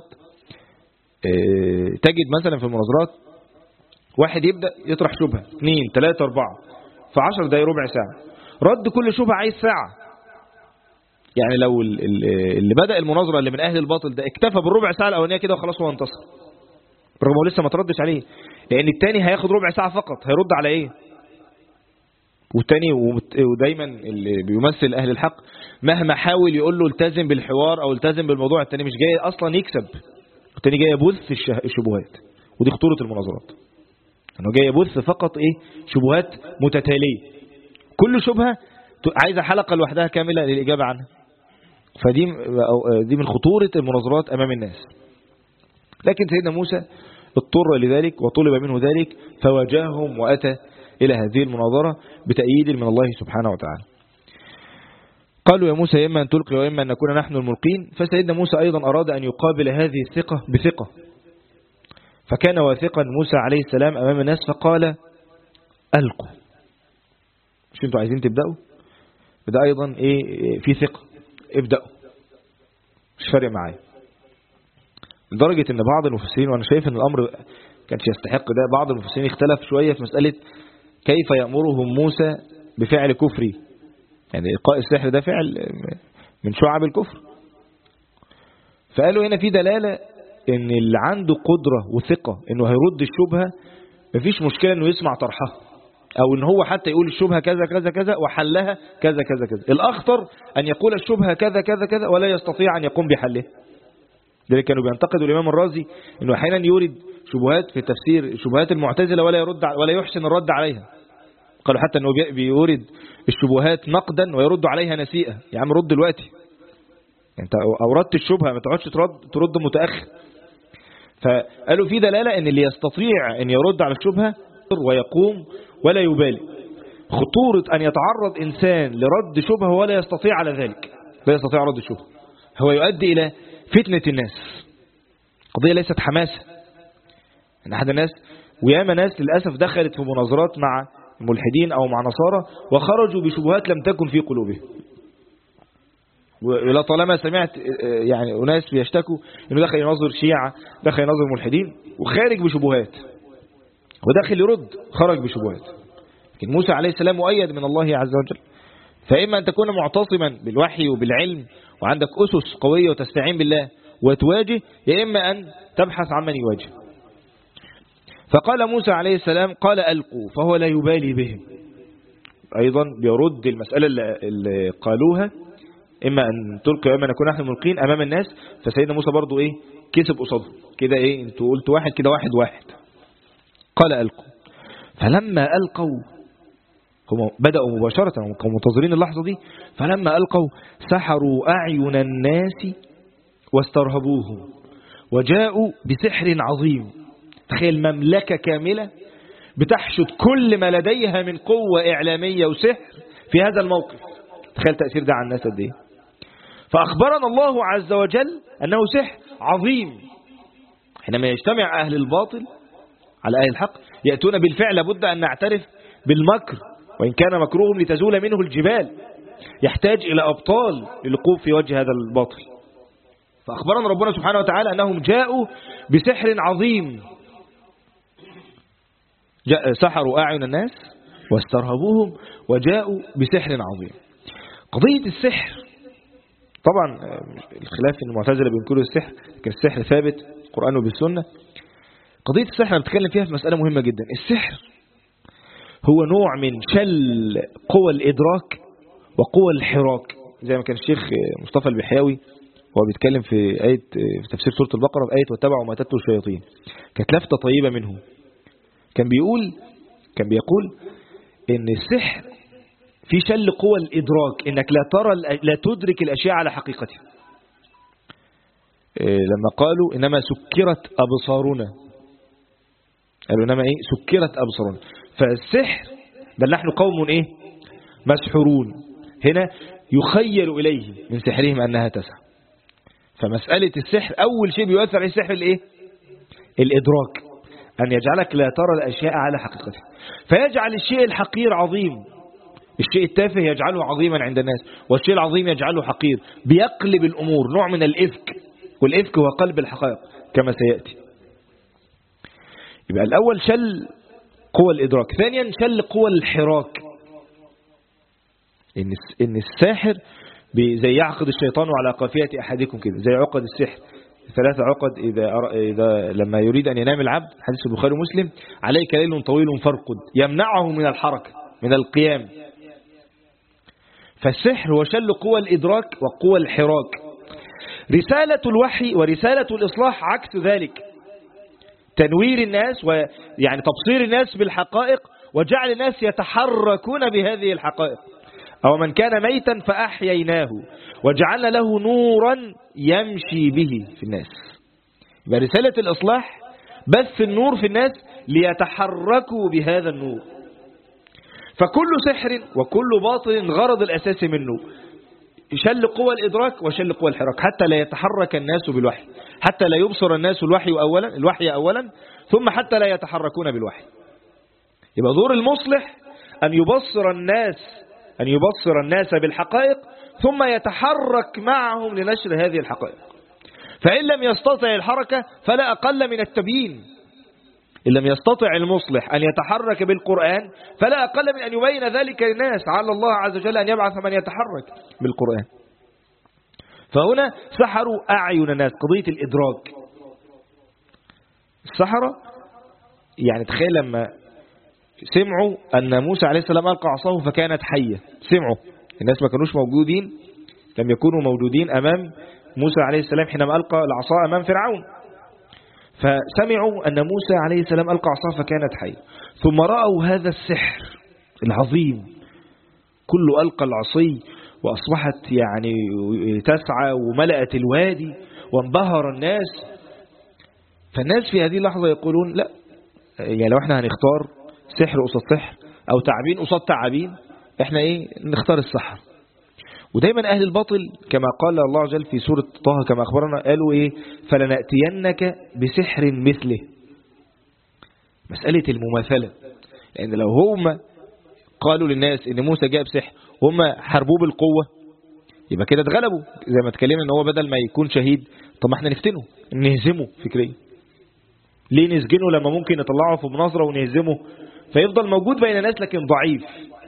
تجد مثلا في المناظرات واحد يبدأ يطرح شبهة 2 3 4 في 10 دقايق ربع ساعة، رد كل شبهة عايز ساعة. يعني لو اللي بدأ المناظرة اللي من أهل الباطل ده اكتفى بالربع ساعة الأولانية كده وخلاص هو انتصر، رغم هو لسه ما تردش عليه، لأن التاني هياخد ربع ساعة فقط، هيرد على إيه؟ والتاني ودايما اللي بيمثل أهل الحق مهما حاول يقول له التزم بالحوار أو التزم بالموضوع، التاني مش جاي أصلا يكسب، التاني جاي يبث الشبهات. ودي خطورة المناظرات، انه جاي يبث فقط شبهات متتالية، كل شبهة عايزة حلقة لوحدها كاملة للإجابة عنها. فدي من خطورة المناظرات أمام الناس. لكن سيدنا موسى اضطر لذلك وطلب منه ذلك فواجههم وأتى إلى هذه المناظرة بتأييد من الله سبحانه وتعالى. قالوا يا موسى إما أن تلقي وإما أن نكون نحن الملقين. فسيدنا موسى أيضا أراد أن يقابل هذه الثقة بثقة، فكان واثقا موسى عليه السلام أمام الناس فقال ألقوا. مش انتوا عايزين تبدأوا؟ ده أيضا في ثقة، ابدأوا مش فارق معايا. لدرجة ان بعض المفسرين، وانا شايف ان الامر كانش يستحق ده، بعض المفسرين اختلف شوية في مسألة كيف يأمرهم موسى بفعل كفري، يعني إلقاء السحر ده فعل من شعب الكفر. فقالوا هنا في دلالة ان اللي عنده قدرة وثقة انه هيرد الشبهة مفيش مشكلة انه يسمع طرحها، أو إن هو حتى يقول الشبهة كذا كذا كذا وحلها كذا كذا كذا. الأخطر أن يقول الشبهة كذا كذا كذا ولا يستطيع أن يقوم بحله. ذلك كانوا بينتقدوا الإمام الرازي إنه أحيانا يورد شبهات في التفسير، شبهات المعتزلة ولا يحسن الرد عليها. قالوا حتى أنه بيورد الشبهات نقدا ويرد عليها نسيئة. يا عم رد دلوقتي، أنت أوردت الشبهة ما تقعدش ترد متأخر. فقالوا في دلالة أن اللي يستطيع أن يرد على الشبهة ويقوم ولا يبالي. خطورة أن يتعرض إنسان لرد شبهة ولا يستطيع على ذلك، لا يستطيع رد الشبهة، هو يؤدي إلى فتنة الناس. قضية ليست حماسة. أن أحد الناس وياما ناس للأسف دخلت في مناظرات مع ملحدين أو مع نصارى وخرجوا بشبهات لم تكن في قلوبهم. ولطالما سمعت يعني أناس بيشتكوا أنه دخل ينظر شيعة، دخل ينظر ملحدين وخارج بشبهات، وداخل يرد خرج بشبهات. لكن موسى عليه السلام مؤيد من الله عز وجل. فإما أن تكون معتصما بالوحي وبالعلم وعندك أسس قوية وتستعين بالله وتواجه، يا إما أن تبحث عن من يواجه. فقال موسى عليه السلام قال ألقوا، فهو لا يبالي بهم. أيضا بيرد المسألة اللي قالوها، إما أن تلقي وإما أن نكون نحن ملقين أمام الناس. فسيدنا موسى برضو إيه كسب قصاده كده، إيه أنتوا قلت واحد كده واحد واحد. قال ألقوا، فلما ألقوا، هم بدأوا مباشرة هم منتظرين اللحظة دي. فلما ألقوا سحروا أعين الناس واسترهبوهم وجاءوا بسحر عظيم. تخيل مملكة كاملة بتحشد كل ما لديها من قوة إعلامية وسحر في هذا الموقف. تخيل تأثير ده على الناس قد إيه. فأخبرنا الله عز وجل أنه سحر عظيم. حينما يجتمع أهل الباطل على أهل الحق يأتون بالفعل، لابد أن نعترف بالمكر، وإن كان مكروهم لتزول منه الجبال. يحتاج إلى أبطال للوقوف في وجه هذا الباطل. فأخبرنا ربنا سبحانه وتعالى أنهم جاءوا بسحر عظيم. سحروا أعين الناس واسترهبوهم وجاءوا بسحر عظيم. قضية السحر طبعا الخلاف ان المعتزلة بينكروا السحر، لكن السحر ثابت القرآن وبالسنة. قضية السحر أنا بتكلم فيها في مسألة مهمة جدا. السحر هو نوع من شل قوى الإدراك وقوى الحراك، زي ما كان الشيخ مصطفى البحياوي هو بيتكلم في آية في تفسير سورة البقرة في آية واتبعوا ما تتلو الشياطين. كانت لفتة طيبة منه، كان بيقول إن السحر في شل قوى الإدراك، إنك لا تدرك الأشياء على حقيقتها. لما قالوا إنما سكرت أبصارنا، قالوا إنما إيه سكرت أبصارنا. فالسحر بل نحن قوم إيه مسحورون، هنا يخيل إليه من سحرهم أنها تسعى. فمسألة السحر أول شيء بيؤثر عليه السحر الإيه الإدراك، أن يجعلك لا ترى الأشياء على حقيقتها، فيجعل الشيء الحقير عظيم، الشيء التافه يجعله عظيما عند الناس، والشيء العظيم يجعله حقير. بيقلب الأمور، نوع من الإفك، والإفك هو قلب الحقائق كما سيأتي. يبقى الأول شل قوى الإدراك، ثانيا شل قوى الحراك. إن الساحر زي يعقد الشيطان على قافية أحدكم كده، زي عقد السحر 3 عقد إذا لما يريد أن ينام العبد، حديث البخاري ومسلم، عليك ليل طويل فارقد يمنعه من الحركة من القيام. فالسحر هو شل قوى الإدراك وقوى الحراك. رسالة الوحي ورسالة الإصلاح عكس ذلك، تنوير الناس ويعني تبصير الناس بالحقائق وجعل الناس يتحركون بهذه الحقائق. أو من كان ميتا فأحييناه وجعلنا له نورا يمشي به في الناس. يبقى رسالة الإصلاح بث النور في الناس ليتحركوا بهذا النور. فكل سحر وكل باطل غرض الأساسي منه شل قوى الإدراك وشل قوى الحراك، حتى لا يتحرك الناس بالوحي، حتى لا يبصر الناس الوحي أولا ثم حتى لا يتحركون بالوحي. يبقى دور المصلح أن يبصر الناس بالحقائق ثم يتحرك معهم لنشر هذه الحقائق. فإن لم يستطع الحركة فلا أقل من التبيين. إن لم يستطع المصلح أن يتحرك بالقرآن فلا أقل من أن يبين ذلك للناس، على الله عز وجل أن يبعث من يتحرك بالقرآن. فهنا سحروا أعين الناس، قضية الإدراك. السحرة يعني تخيل لما سمعوا أن موسى عليه السلام ألقى عصاه فكانت حية. سمعوا، الناس ما كانوش موجودين، لم يكونوا موجودين أمام موسى عليه السلام حينما ألقى العصا أمام فرعون، فسمعوا أن موسى عليه السلام ألقى عصاه فكانت حية. ثم رأوا هذا السحر العظيم، كله ألقى العصي وأصبحت يعني تسعى وملأت الوادي وانبهر الناس. فالناس في هذه اللحظة يقولون لا، يعني لو احنا هنختار سحر قصاد سحر أو تعبين قصاد تعابين، احنا نختار السحر. ودايما أهل الباطل كما قال الله عز وجل في سورة طه كما أخبرنا قالوا فلنأتينك بسحر مثله. مسألة المماثلة، لأن لو هم قالوا للناس إن موسى جاء بسحر وهم حاربوه بالقوة يبقى كده اتغلبوا، زي ما اتكلمنا ان هو بدل ما يكون شهيد طب ما احنا نفتنه نهزمه فكريا. ليه نسجنه لما ممكن نطلعه في مناظرة ونهزمه فيفضل موجود بين الناس لكن ضعيف؟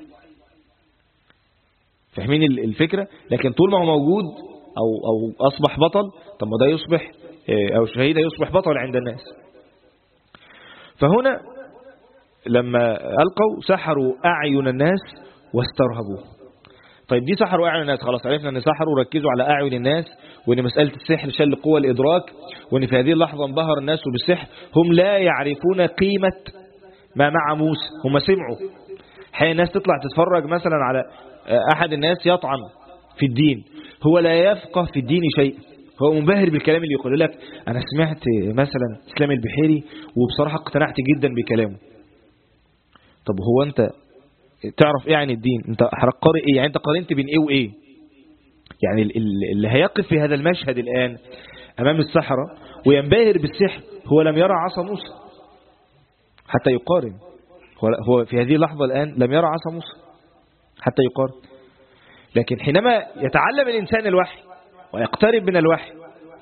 فاهمين الفكرة؟ لكن طول ما هو موجود أو أصبح بطل، طب ما ده يصبح أو شهيد يصبح بطل عند الناس. فهنا لما ألقوا سحروا أعين الناس واسترهبوه. طيب دي سحروا أعين الناس، خلاص عرفنا أن سحروا ركزوا على أعين الناس، وأن مسألة السحر شل قوة الإدراك، وأن في هذه اللحظة انبهر الناس بالسحر. هم لا يعرفون قيمة ما مع موسى، هم سمعوا. حين الناس تطلع تتفرج مثلا على أحد الناس يطعن في الدين، هو لا يفقه في الدين شيء، هو منبهر بالكلام اللي يقول لك أنا سمعت مثلا إسلام البحيري وبصراحة اقتنعت جدا بكلامه. طب هو أنت تعرف إيه عن الدين؟ أنت قارئ إيه؟ يعني أنت قارنت بين إيه وإيه؟ يعني اللي هيقف في هذا المشهد الآن أمام السحرة وينبهر بالسحر هو لم يرى عصا موسى حتى يقارن. هو في هذه اللحظة الآن لم يرى عصا موسى حتى يقارن. لكن حينما يتعلم الإنسان الوحي ويقترب من الوحي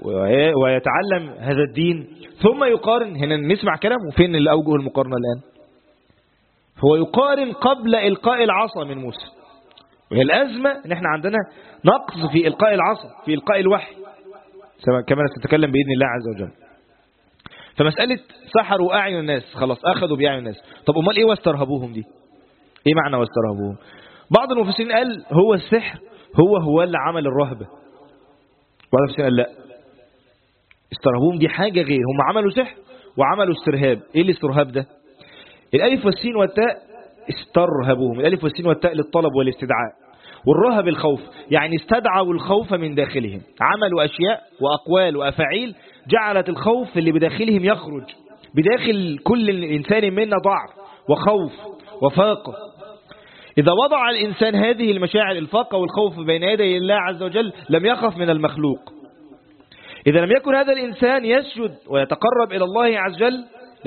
ويتعلم هذا الدين ثم يقارن، هنا نسمع كلامه. فين اللي أوجه المقارنة الآن؟ هو يقارن قبل إلقاء العصا من موسى. وهي الأزمة ان احنا عندنا نقص في إلقاء العصا، في إلقاء الوحي كما سنتكلم بإذن الله عز وجل. فمسألة سحروا أعين الناس، خلاص أخذوا بأعين الناس. طب أمال إيه واسترهبوهم دي؟ إيه معنى واسترهبوهم؟ بعض المفسرين قال هو السحر هو اللي عمل الرهبة، بعض المفسرين قال لا، استرهبوهم دي حاجة غير، هم عملوا سحر وعملوا استرهاب. إيه الاسترهاب ده؟ الألف والسين والتاء استرهبوهم، الألف والسين والتاء للطلب والاستدعاء، والرهب الخوف، يعني استدعوا الخوف من داخلهم، عملوا أشياء وأقوال وأفعيل جعلت الخوف اللي بداخلهم يخرج. بداخل كل إنسان منا ضعف وخوف وفاقة. إذا وضع الإنسان هذه المشاعر الفاقة والخوف بين يدي الله عز وجل لم يخف من المخلوق. إذا لم يكن هذا الإنسان يسجد ويتقرب إلى الله عز وجل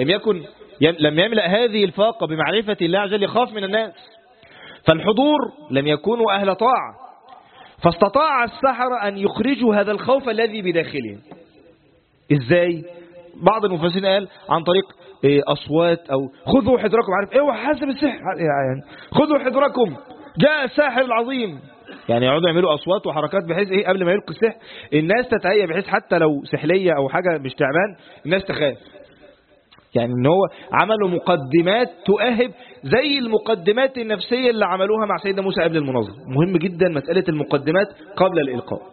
لم يملأ هذه الفاقة بمعرفة الله عز وجل يخاف من الناس. فالحضور لم يكونوا أهل طاعة، فاستطاع السحرة أن يخرجوا هذا الخوف الذي بداخلهم. إزاي؟ بعض المفسرين قال عن طريق أصوات أو خذوا حذركم، عارف إيه حاسب السحر يعني خذوا حذركم جاء الساحر العظيم، يعني يقعدوا يعملوا أصوات وحركات بحيث قبل ما يلقي السحر الناس تتهيأ، بحيث حتى لو سحلية أو حاجة مش تعبان الناس تخاف. يعني ان هو عملوا مقدمات تؤهب زي المقدمات النفسية اللي عملوها مع سيدنا موسى قبل المناظرة. مهم جدا مسألة المقدمات قبل الإلقاء.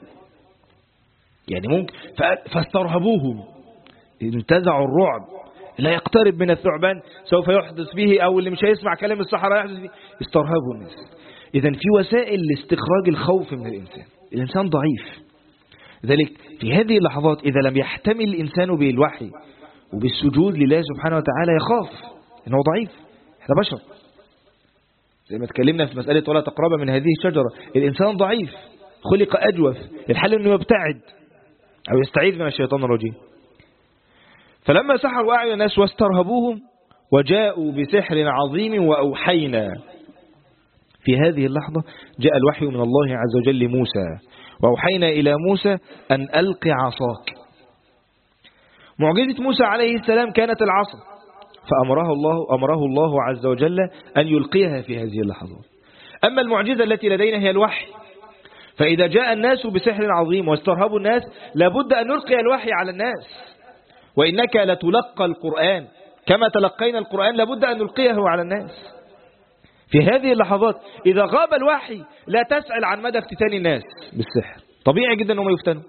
يعني ممكن فاسترهبوهم، انتزعوا الرعب، لا يقترب من الثعبان سوف يحدث به، او اللي مش هيسمع كلام السحرة يحدث به. استرهبوا الناس. اذا في وسائل لاستخراج الخوف من الإنسان. الإنسان ضعيف، ذلك في هذه اللحظات إذا لم يحتمل الإنسان بالوحي وبالسجود لله سبحانه وتعالى يخاف إنه ضعيف. احنا بشر، زي ما اتكلمنا في مسألة ولا تقرب من هذه الشجرة. الإنسان ضعيف خلق أجوف، الحل إنه يبتعد أو يستعيذ من الشيطان الرجيم. فلما سحروا أعين الناس واسترهبوهم وجاءوا بسحر عظيم وأوحينا. في هذه اللحظة جاء الوحي من الله عز وجل لموسى، وأوحينا إلى موسى أن ألق عصاك. معجزة موسى عليه السلام كانت العصا، فأمره الله عز وجل أن يلقيها في هذه اللحظات. أما المعجزة التي لدينا هي الوحي، فإذا جاء الناس بسحر عظيم واسترهبوا الناس لابد أن نلقي الوحي على الناس. وإنك لتلقى القرآن كما تلقينا القرآن لابد أن نلقيه على الناس. في هذه اللحظات إذا غاب الوحي لا تسأل عن مدى افتتان الناس بالسحر، طبيعي جدا أنهم يفتنوا.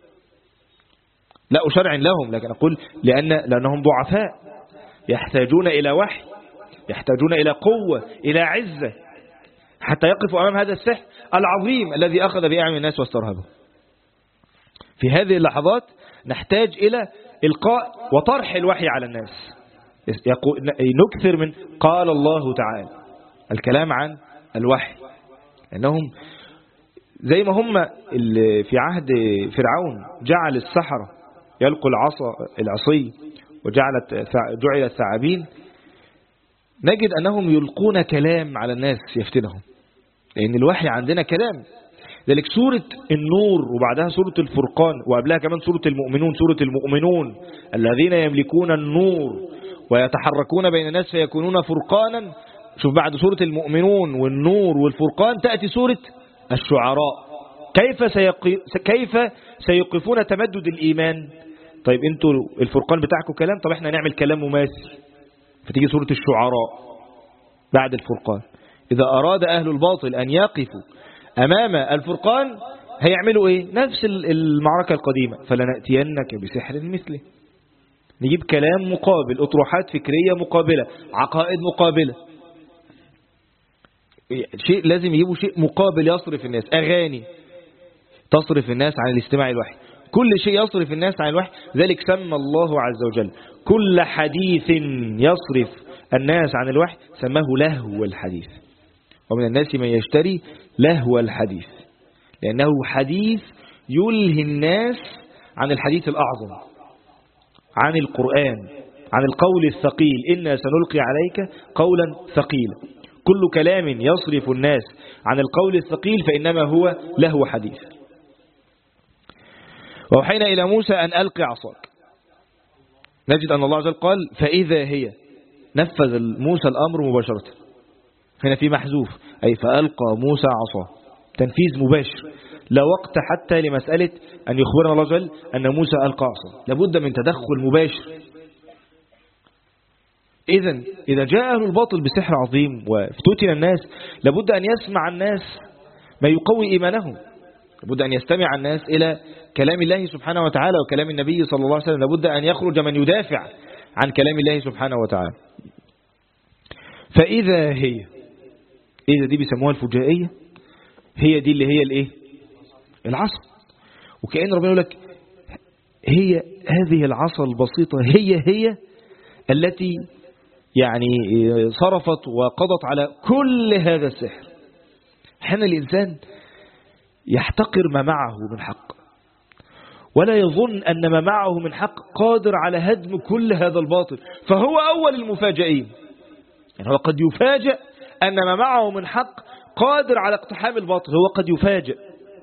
لا أشرع لهم، لكن أقول لأنهم ضعفاء يحتاجون إلى وحي، يحتاجون إلى قوة، إلى عزة، حتى يقفوا أمام هذا السحر العظيم الذي أخذ بأعين الناس واسترهبه. في هذه اللحظات نحتاج إلى إلقاء وطرح الوحي على الناس. نكثر من قال الله تعالى، الكلام عن الوحي، لأنهم زي ما هم في عهد فرعون جعل السحرة يلقوا العصي وجعل الثعابين، نجد أنهم يلقون كلام على الناس يفتنهم، لأن الوحي عندنا كلام. ذلك سورة النور وبعدها سورة الفرقان وقبلها كمان سورة المؤمنون الذين يملكون النور ويتحركون بين الناس فيكونون فرقانا. شوف بعد سورة المؤمنون والنور والفرقان تأتي سورة الشعراء. كيف سيوقفون تمدد الإيمان؟ طيب انتوا الفرقان بتاعكم كلام، طب احنا نعمل كلام مماثل، فتيجي سورة الشعراء بعد الفرقان. إذا أراد أهل الباطل أن يقفوا أمام الفرقان هيعملوا إيه؟ نفس المعركة القديمة، فلنأتينك بسحر مثله. نجيب كلام مقابل، أطروحات فكرية مقابلة، عقائد مقابلة، شيء لازم يجيبوا شيء مقابل يصرف الناس. أغاني تصرف الناس عن الاستماع الوحي، كل شيء يصرف الناس عن الوحي. ذلك سمى الله عز وجل كل حديث يصرف الناس عن الوحي سماه لهو الحديث. ومن الناس من يشتري لهو الحديث، لأنه حديث يلهي الناس عن الحديث الأعظم، عن القرآن، عن القول الثقيل. إنا سنلقي عليك قولا ثقيلا. كل كلام يصرف الناس عن القول الثقيل فإنما هو لهو حديث. ووحينا إلى موسى أن ألقي عصاك. نجد أن الله عز وجل قال فإذا هي، نفذ موسى الأمر مباشرة. هنا في محذوف، أي فألقى موسى عصاه، تنفيذ مباشر، لا وقت حتى لمسألة أن يخبرنا الله عز وجل أن موسى ألقى عصاه، لابد من تدخل مباشر. إذا جاء أهل الباطل بسحر عظيم وافتتن الناس لابد أن يسمع الناس ما يقوي إيمانهم، لابد أن يستمع الناس إلى كلام الله سبحانه وتعالى وكلام النبي صلى الله عليه وسلم، لابد أن يخرج من يدافع عن كلام الله سبحانه وتعالى. فإذا هي، إذا دي بيسموها الفجائية، هي دي اللي هي الإيه؟ العصا. وكأن ربنا يقول لك هي هذه العصا البسيطة هي التي يعني صرفت وقضت على كل هذا السحر. حين الإنسان يحتقر ما معه من حق ولا يظن أن ما معه من حق قادر على هدم كل هذا الباطل، فهو أول المفاجئين. يعني هو قد يفاجئ أن ما معه من حق قادر على اقتحام الباطل، هو قد يفاجئ.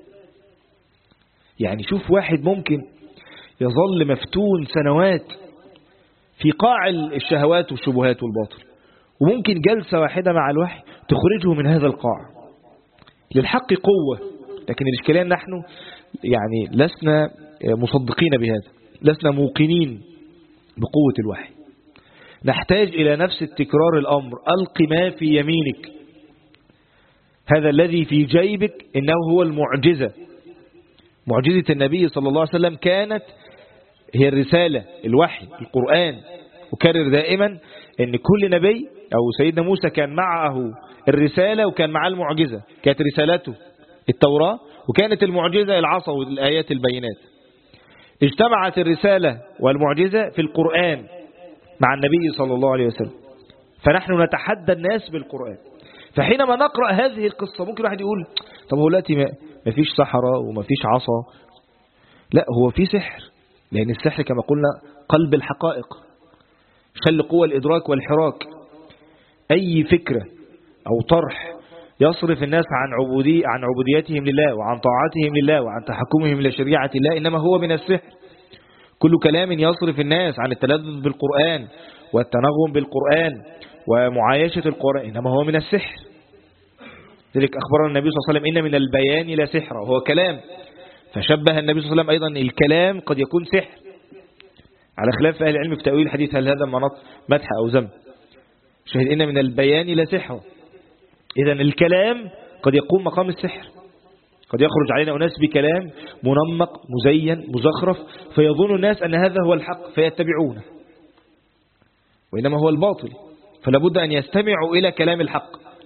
يعني شوف واحد ممكن يظل مفتون سنوات في قاع الشهوات والشبهات والباطل، وممكن جلسة واحدة مع الوحي تخرجه من هذا القاع. للحق قوة، لكن الإشكالية نحن يعني لسنا مصدقين بهذا، لسنا موقنين بقوة الوحي. نحتاج إلى نفس التكرار الأمر، ألق ما في يمينك، هذا الذي في جيبك إنه هو المعجزة. معجزة النبي صلى الله عليه وسلم كانت هي الرسالة، الوحي، القرآن. وكرر دائما أن كل نبي أو سيدنا موسى كان معه الرسالة وكان معه المعجزة. كانت رسالته التوراة وكانت المعجزة العصا والآيات البينات. اجتمعت الرسالة والمعجزة في القرآن مع النبي صلى الله عليه وسلم، فنحن نتحدى الناس بالقرآن. فحينما نقرأ هذه القصة ممكن واحد يقول طب هو دلوقتي ما فيش سحرة وما فيش عصا. لا، هو في سحر، لأن السحر كما قلنا قلب الحقائق، شل قوى الإدراك والحراك. أي فكرة أو طرح يصرف الناس عن عبوديتهم لله وعن طاعتهم لله وعن تحكمهم لشريعة الله إنما هو من السحر. كل كلام يصرف الناس عن التلذذ بالقرآن والتنغم بالقرآن ومعايشة القرآن إنما هو من السحر. ذلك أخبرنا النبي صلى الله عليه وسلم إن من البيان لسحر، وهو كلام. فشبه النبي صلى الله عليه وسلم أيضا الكلام قد يكون سحر. على خلاف أهل العلم في تأويل الحديث، هل هذا مناط مدح أو ذم. شاهد إن من البيان لا سحر. إذن الكلام قد يقوم مقام السحر، قد يخرج علينا أناس بكلام منمق مزين مزخرف فيظن الناس أن هذا هو الحق فيتبعونه، وإنما هو الباطل، فلا بد أن يستمعوا إلى كلام الحق.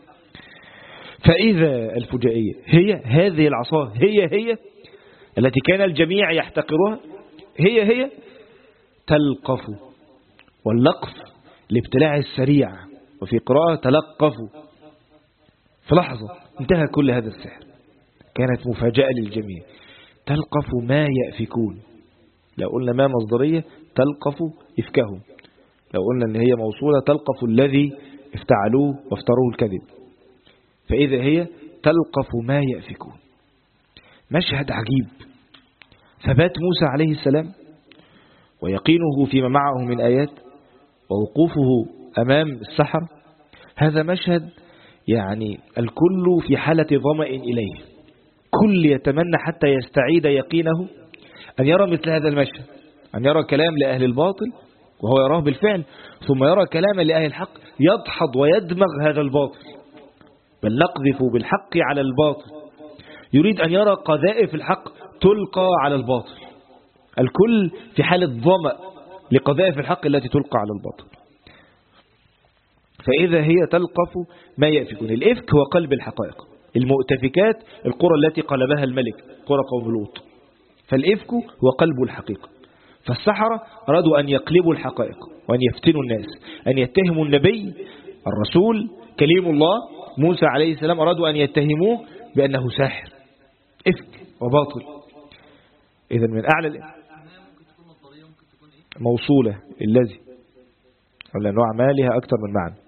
فإذا الفجائية هي هذه العصا هي التي كان الجميع يحتقرها، هي تلقف، واللقف الابتلاع السريع، وفي قراءة تلقفوا، في لحظة انتهى كل هذا السحر. كانت مفاجأة للجميع. تلقف ما يأفكون، لو قلنا ما مصدرية تلقف إفكهم، لو قلنا أن هي موصولة تلقف الذي افتعلوه وافتروه الكذب. فإذا هي تلقف ما يأفكون. مشهد عجيب، ثبات موسى عليه السلام ويقينه فيما معه من آيات ووقوفه أمام السحر، هذا مشهد يعني الكل في حالة ظمأ إليه، كل يتمنى حتى يستعيد يقينه أن يرى مثل هذا المشهد، أن يرى كلام لأهل الباطل وهو يراه بالفعل، ثم يرى كلاما لأهل الحق يدحض ويدمغ هذا الباطل، بل نقذف بالحق على الباطل. يريد أن يرى قذائف الحق تلقى على الباطل، الكل في حالة ظمأ لقذائف الحق التي تلقى على الباطل. فإذا هي تلقف ما يأفكون. الإفك هو قلب الحقائق، المؤتفكات القرى التي قلبها الملك، قرى قوم لوط، فالإفك هو قلب الحقيقة. فالسحرة أرادوا أن يقلبوا الحقائق وأن يفتنوا الناس، أن يتهموا النبي الرسول كليم الله موسى عليه السلام، أرادوا أن يتهموه بأنه ساحر، إفك وباطل. إذن من أعلى موصولة الذي ولا نوع ما لها أكثر من معنى.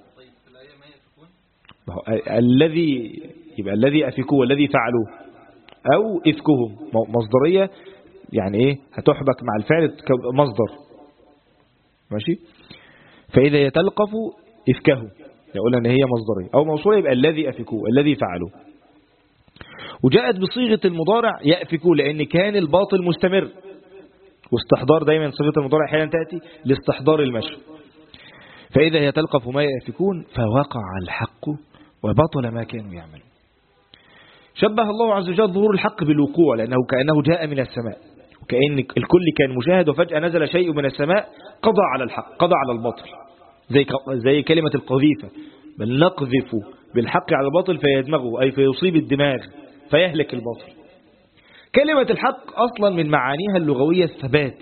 الذي يبقى الذي أفكوه والذي فعلوه، أو إفكهم مصدرية، يعني إيه هتحبك مع الفعل مصدر، ماشي. فإذا يتلقف إفكه يقول أن هي مصدرية، أو موصولة يبقى الذي أفكوه الذي فعلوه. وجاءت بصيغة المضارع يأفكوا لأن كان الباطل مستمر، واستحضار دايما صيغة المضارع أحيانا تأتي لاستحضار المشي. فإذا يتلقف ما يأفكون فوقع الحق وبطل ما كانوا يعملون. شبه الله عز وجل ظهور الحق بالوقوع، لأنه كأنه جاء من السماء، وكأن الكل كان مشاهد وفجأة نزل شيء من السماء قضى على الحق، قضى على الباطل، زي كلمة القذيفة، بل نقذف بالحق على الباطل فيدمغه، أي فيصيب الدماغ فيهلك الباطل. كلمة الحق أصلا من معانيها اللغوية الثبات،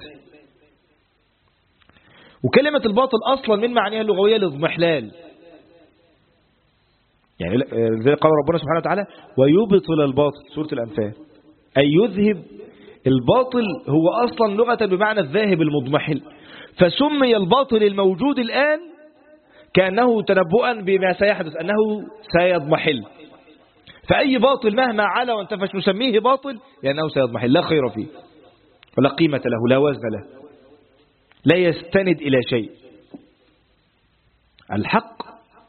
وكلمة الباطل أصلا من معانيها اللغوية الاضمحلال. يعني زي قال ربنا سبحانه وتعالى ويبطل الباطل، سورة الأنفال، أي يذهب الباطل، هو أصلا لغة بمعنى الذاهب المضمحل، فسمي الباطل الموجود الآن كأنه تنبؤا بما سيحدث، أنه سيضمحل. فأي باطل مهما علا وانتفش نسميه باطل لأنه سيضمحل، لا خير فيه ولا قيمة له، لا وزن له، لا يستند إلى شيء. الحق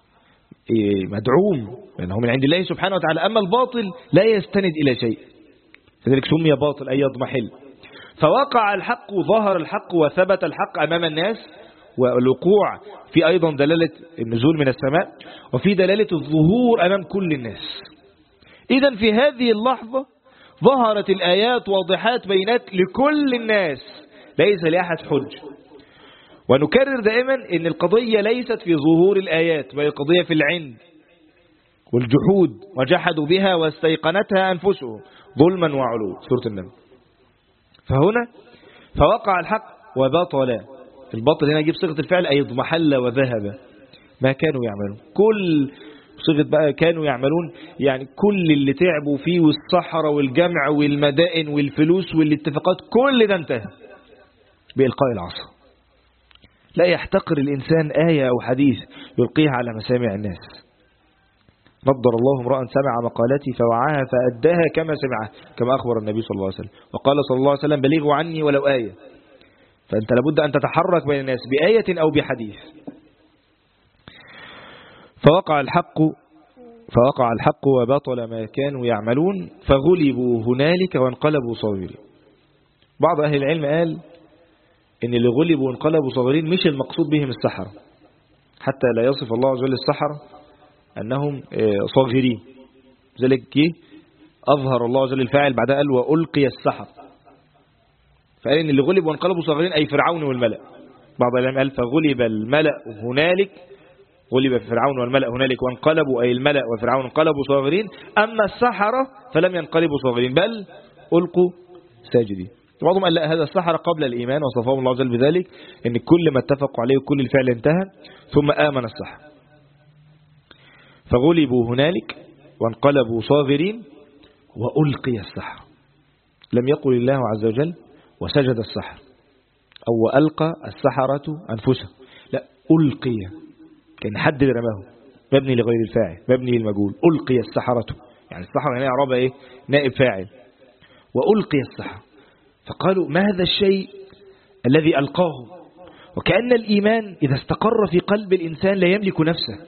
مدعوم لأنه من عند الله سبحانه وتعالى، أما الباطل لا يستند إلى شيء، فذلك سمي باطل أي يضمحل. فوقع الحق، ظهر الحق وثبت الحق أمام الناس، والوقوع في أيضا دلالة النزول من السماء، وفي دلالة الظهور أمام كل الناس. إذن في هذه اللحظة ظهرت الآيات واضحات بينات لكل الناس، ليس لأحد حج. ونكرر دائما أن القضية ليست في ظهور الآيات، بل القضية في العند والجحود، وجحدوا بها واستيقنتها أنفسهم ظلما وعلوا، سورة النمل. فهنا فوقع الحق وبطل، البطل هنا يجيب صيغة الفعل أي اضمحل وذهب ما كانوا يعملون. كل صيغة بقى كانوا يعملون يعني كل اللي تعبوا فيه، والصحراء والجمع والمدائن والفلوس والاتفاقات، كل ده انتهى بإلقاء العصا. لا يحتقر الإنسان آية أو حديث يلقيها على مسامع الناس. نضر الله امرأ سمع مقالتي فوعاها فأداها كما سمعها، كما أخبر النبي صلى الله عليه وسلم، وقال صلى الله عليه وسلم بلغوا عني ولو آية. فأنت لابد أن تتحرك بين الناس بآية أو بحديث. فوقع الحق وبطل ما كانوا يعملون فغلبوا هنالك وانقلبوا صاغرين. بعض أهل العلم قال إن اللي غلبوا وانقلبوا صاغرين مش المقصود بهم السحرة، حتى لا يصف الله عز وجل السحرة أنهم صاغرين. ذلك أظهر الله عز وجل الفاعل بعدها قال وألقي السحر، فقال إن اللي غلبوا وانقلبوا صاغرين أي فرعون والملأ. بعض العلماء قال فغلب الملأ هنالك، غلب فرعون والملأ هنالك وانقلبوا أي الملأ وفرعون انقلبوا صاغرين، أما السحرة فلم ينقلبوا صاغرين بل ألقوا ساجدين. بعضهم قال لا، هذا السحرة قبل الإيمان وصفهم الله عز وجل بذلك، إن كل ما اتفقوا عليه وكل الفعل انتهى ثم آمن السحر. فغلبوا هنالك وانقلبوا صاغرين وألقي السحر. لم يقل الله عز وجل وسجد السحر أو وألقى السحرة أنفسهم، لا، ألقي، كان حد رماه، مبني لغير الفاعل، مبني للمجهول. ألقي السحرة، يعني السحرة هنا إعرابها إيه؟ نائب فاعل. وألقي السحر، فقالوا ما هذا الشيء الذي ألقاه؟ وكأن الإيمان إذا استقر في قلب الإنسان لا يملك نفسه.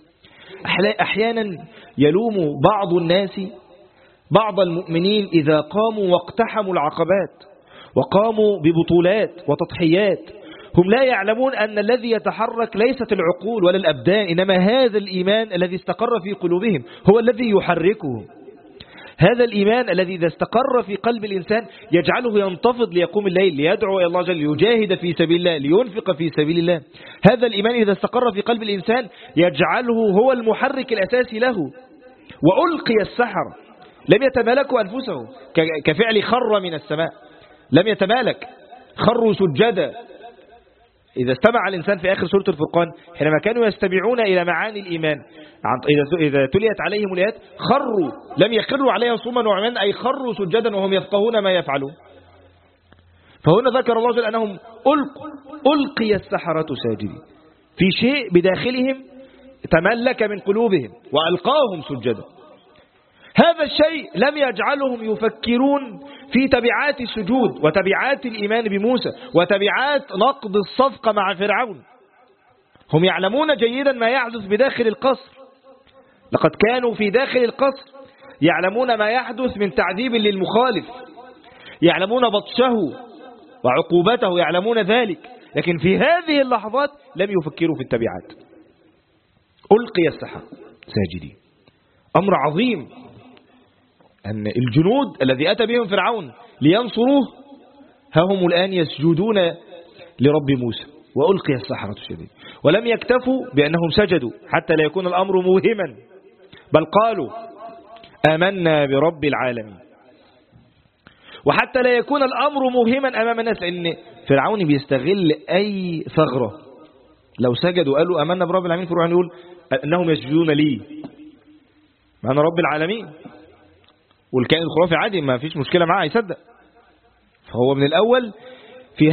أحيانا يلوم بعض الناس بعض المؤمنين إذا قاموا واقتحموا العقبات وقاموا ببطولات وتضحيات، هم لا يعلمون أن الذي يتحرك ليست العقول ولا الأبدان، إنما هذا الإيمان الذي استقر في قلوبهم هو الذي يحركهم. هذا الإيمان الذي إذا استقر في قلب الإنسان يجعله ينتفض ليقوم الليل، ليدعو إلى الله جل، ليجاهد في سبيل الله، لينفق في سبيل الله. هذا الإيمان إذا استقر في قلب الإنسان يجعله هو المحرك الأساسي له. وألقي السحر، لم يتمالكوا أنفسهم كفعل خر من السماء، لم يتمالك، خروا سجدا. إذا استمع الإنسان في آخر سورة الفرقان حينما كانوا يستمعون إلى معاني الإيمان، إذا تليت عليهم الآيات خروا، لم يخروا عليها صما وعميانا، أي خروا سجدا وهم يفقهون ما يفعلون. فهنا ذكر الله جل أنهم ألقي السحرة ساجدين، في شيء بداخلهم تملك من قلوبهم وألقاهم سجدا. هذا الشيء لم يجعلهم يفكرون في تبعات السجود وتبعات الإيمان بموسى وتبعات نقض الصفقة مع فرعون. هم يعلمون جيدا ما يحدث بداخل القصر، لقد كانوا في داخل القصر يعلمون ما يحدث من تعذيب للمخالف، يعلمون بطشه وعقوبته، يعلمون ذلك، لكن في هذه اللحظات لم يفكروا في التبعات. ألقي السحر ساجدين، أمر عظيم أن الجنود الذي أتى بهم فرعون لينصروه ها هم الآن يسجدون لرب موسى. وألقي السحرة ساجدين، ولم يكتفوا بأنهم سجدوا حتى لا يكون الأمر موهما، بل قالوا آمنا برب العالمين. وحتى لا يكون الأمر موهما أمام الناس، لأن فرعون بيستغل أي ثغرة. لو سجدوا قالوا آمنا برب العالمين، فرعون يقول أنهم يسجدون لي، ما أنا رب العالمين، والكائن الخرافي عادي ما فيش مشكلة معاه يصدق. فهو من الأول في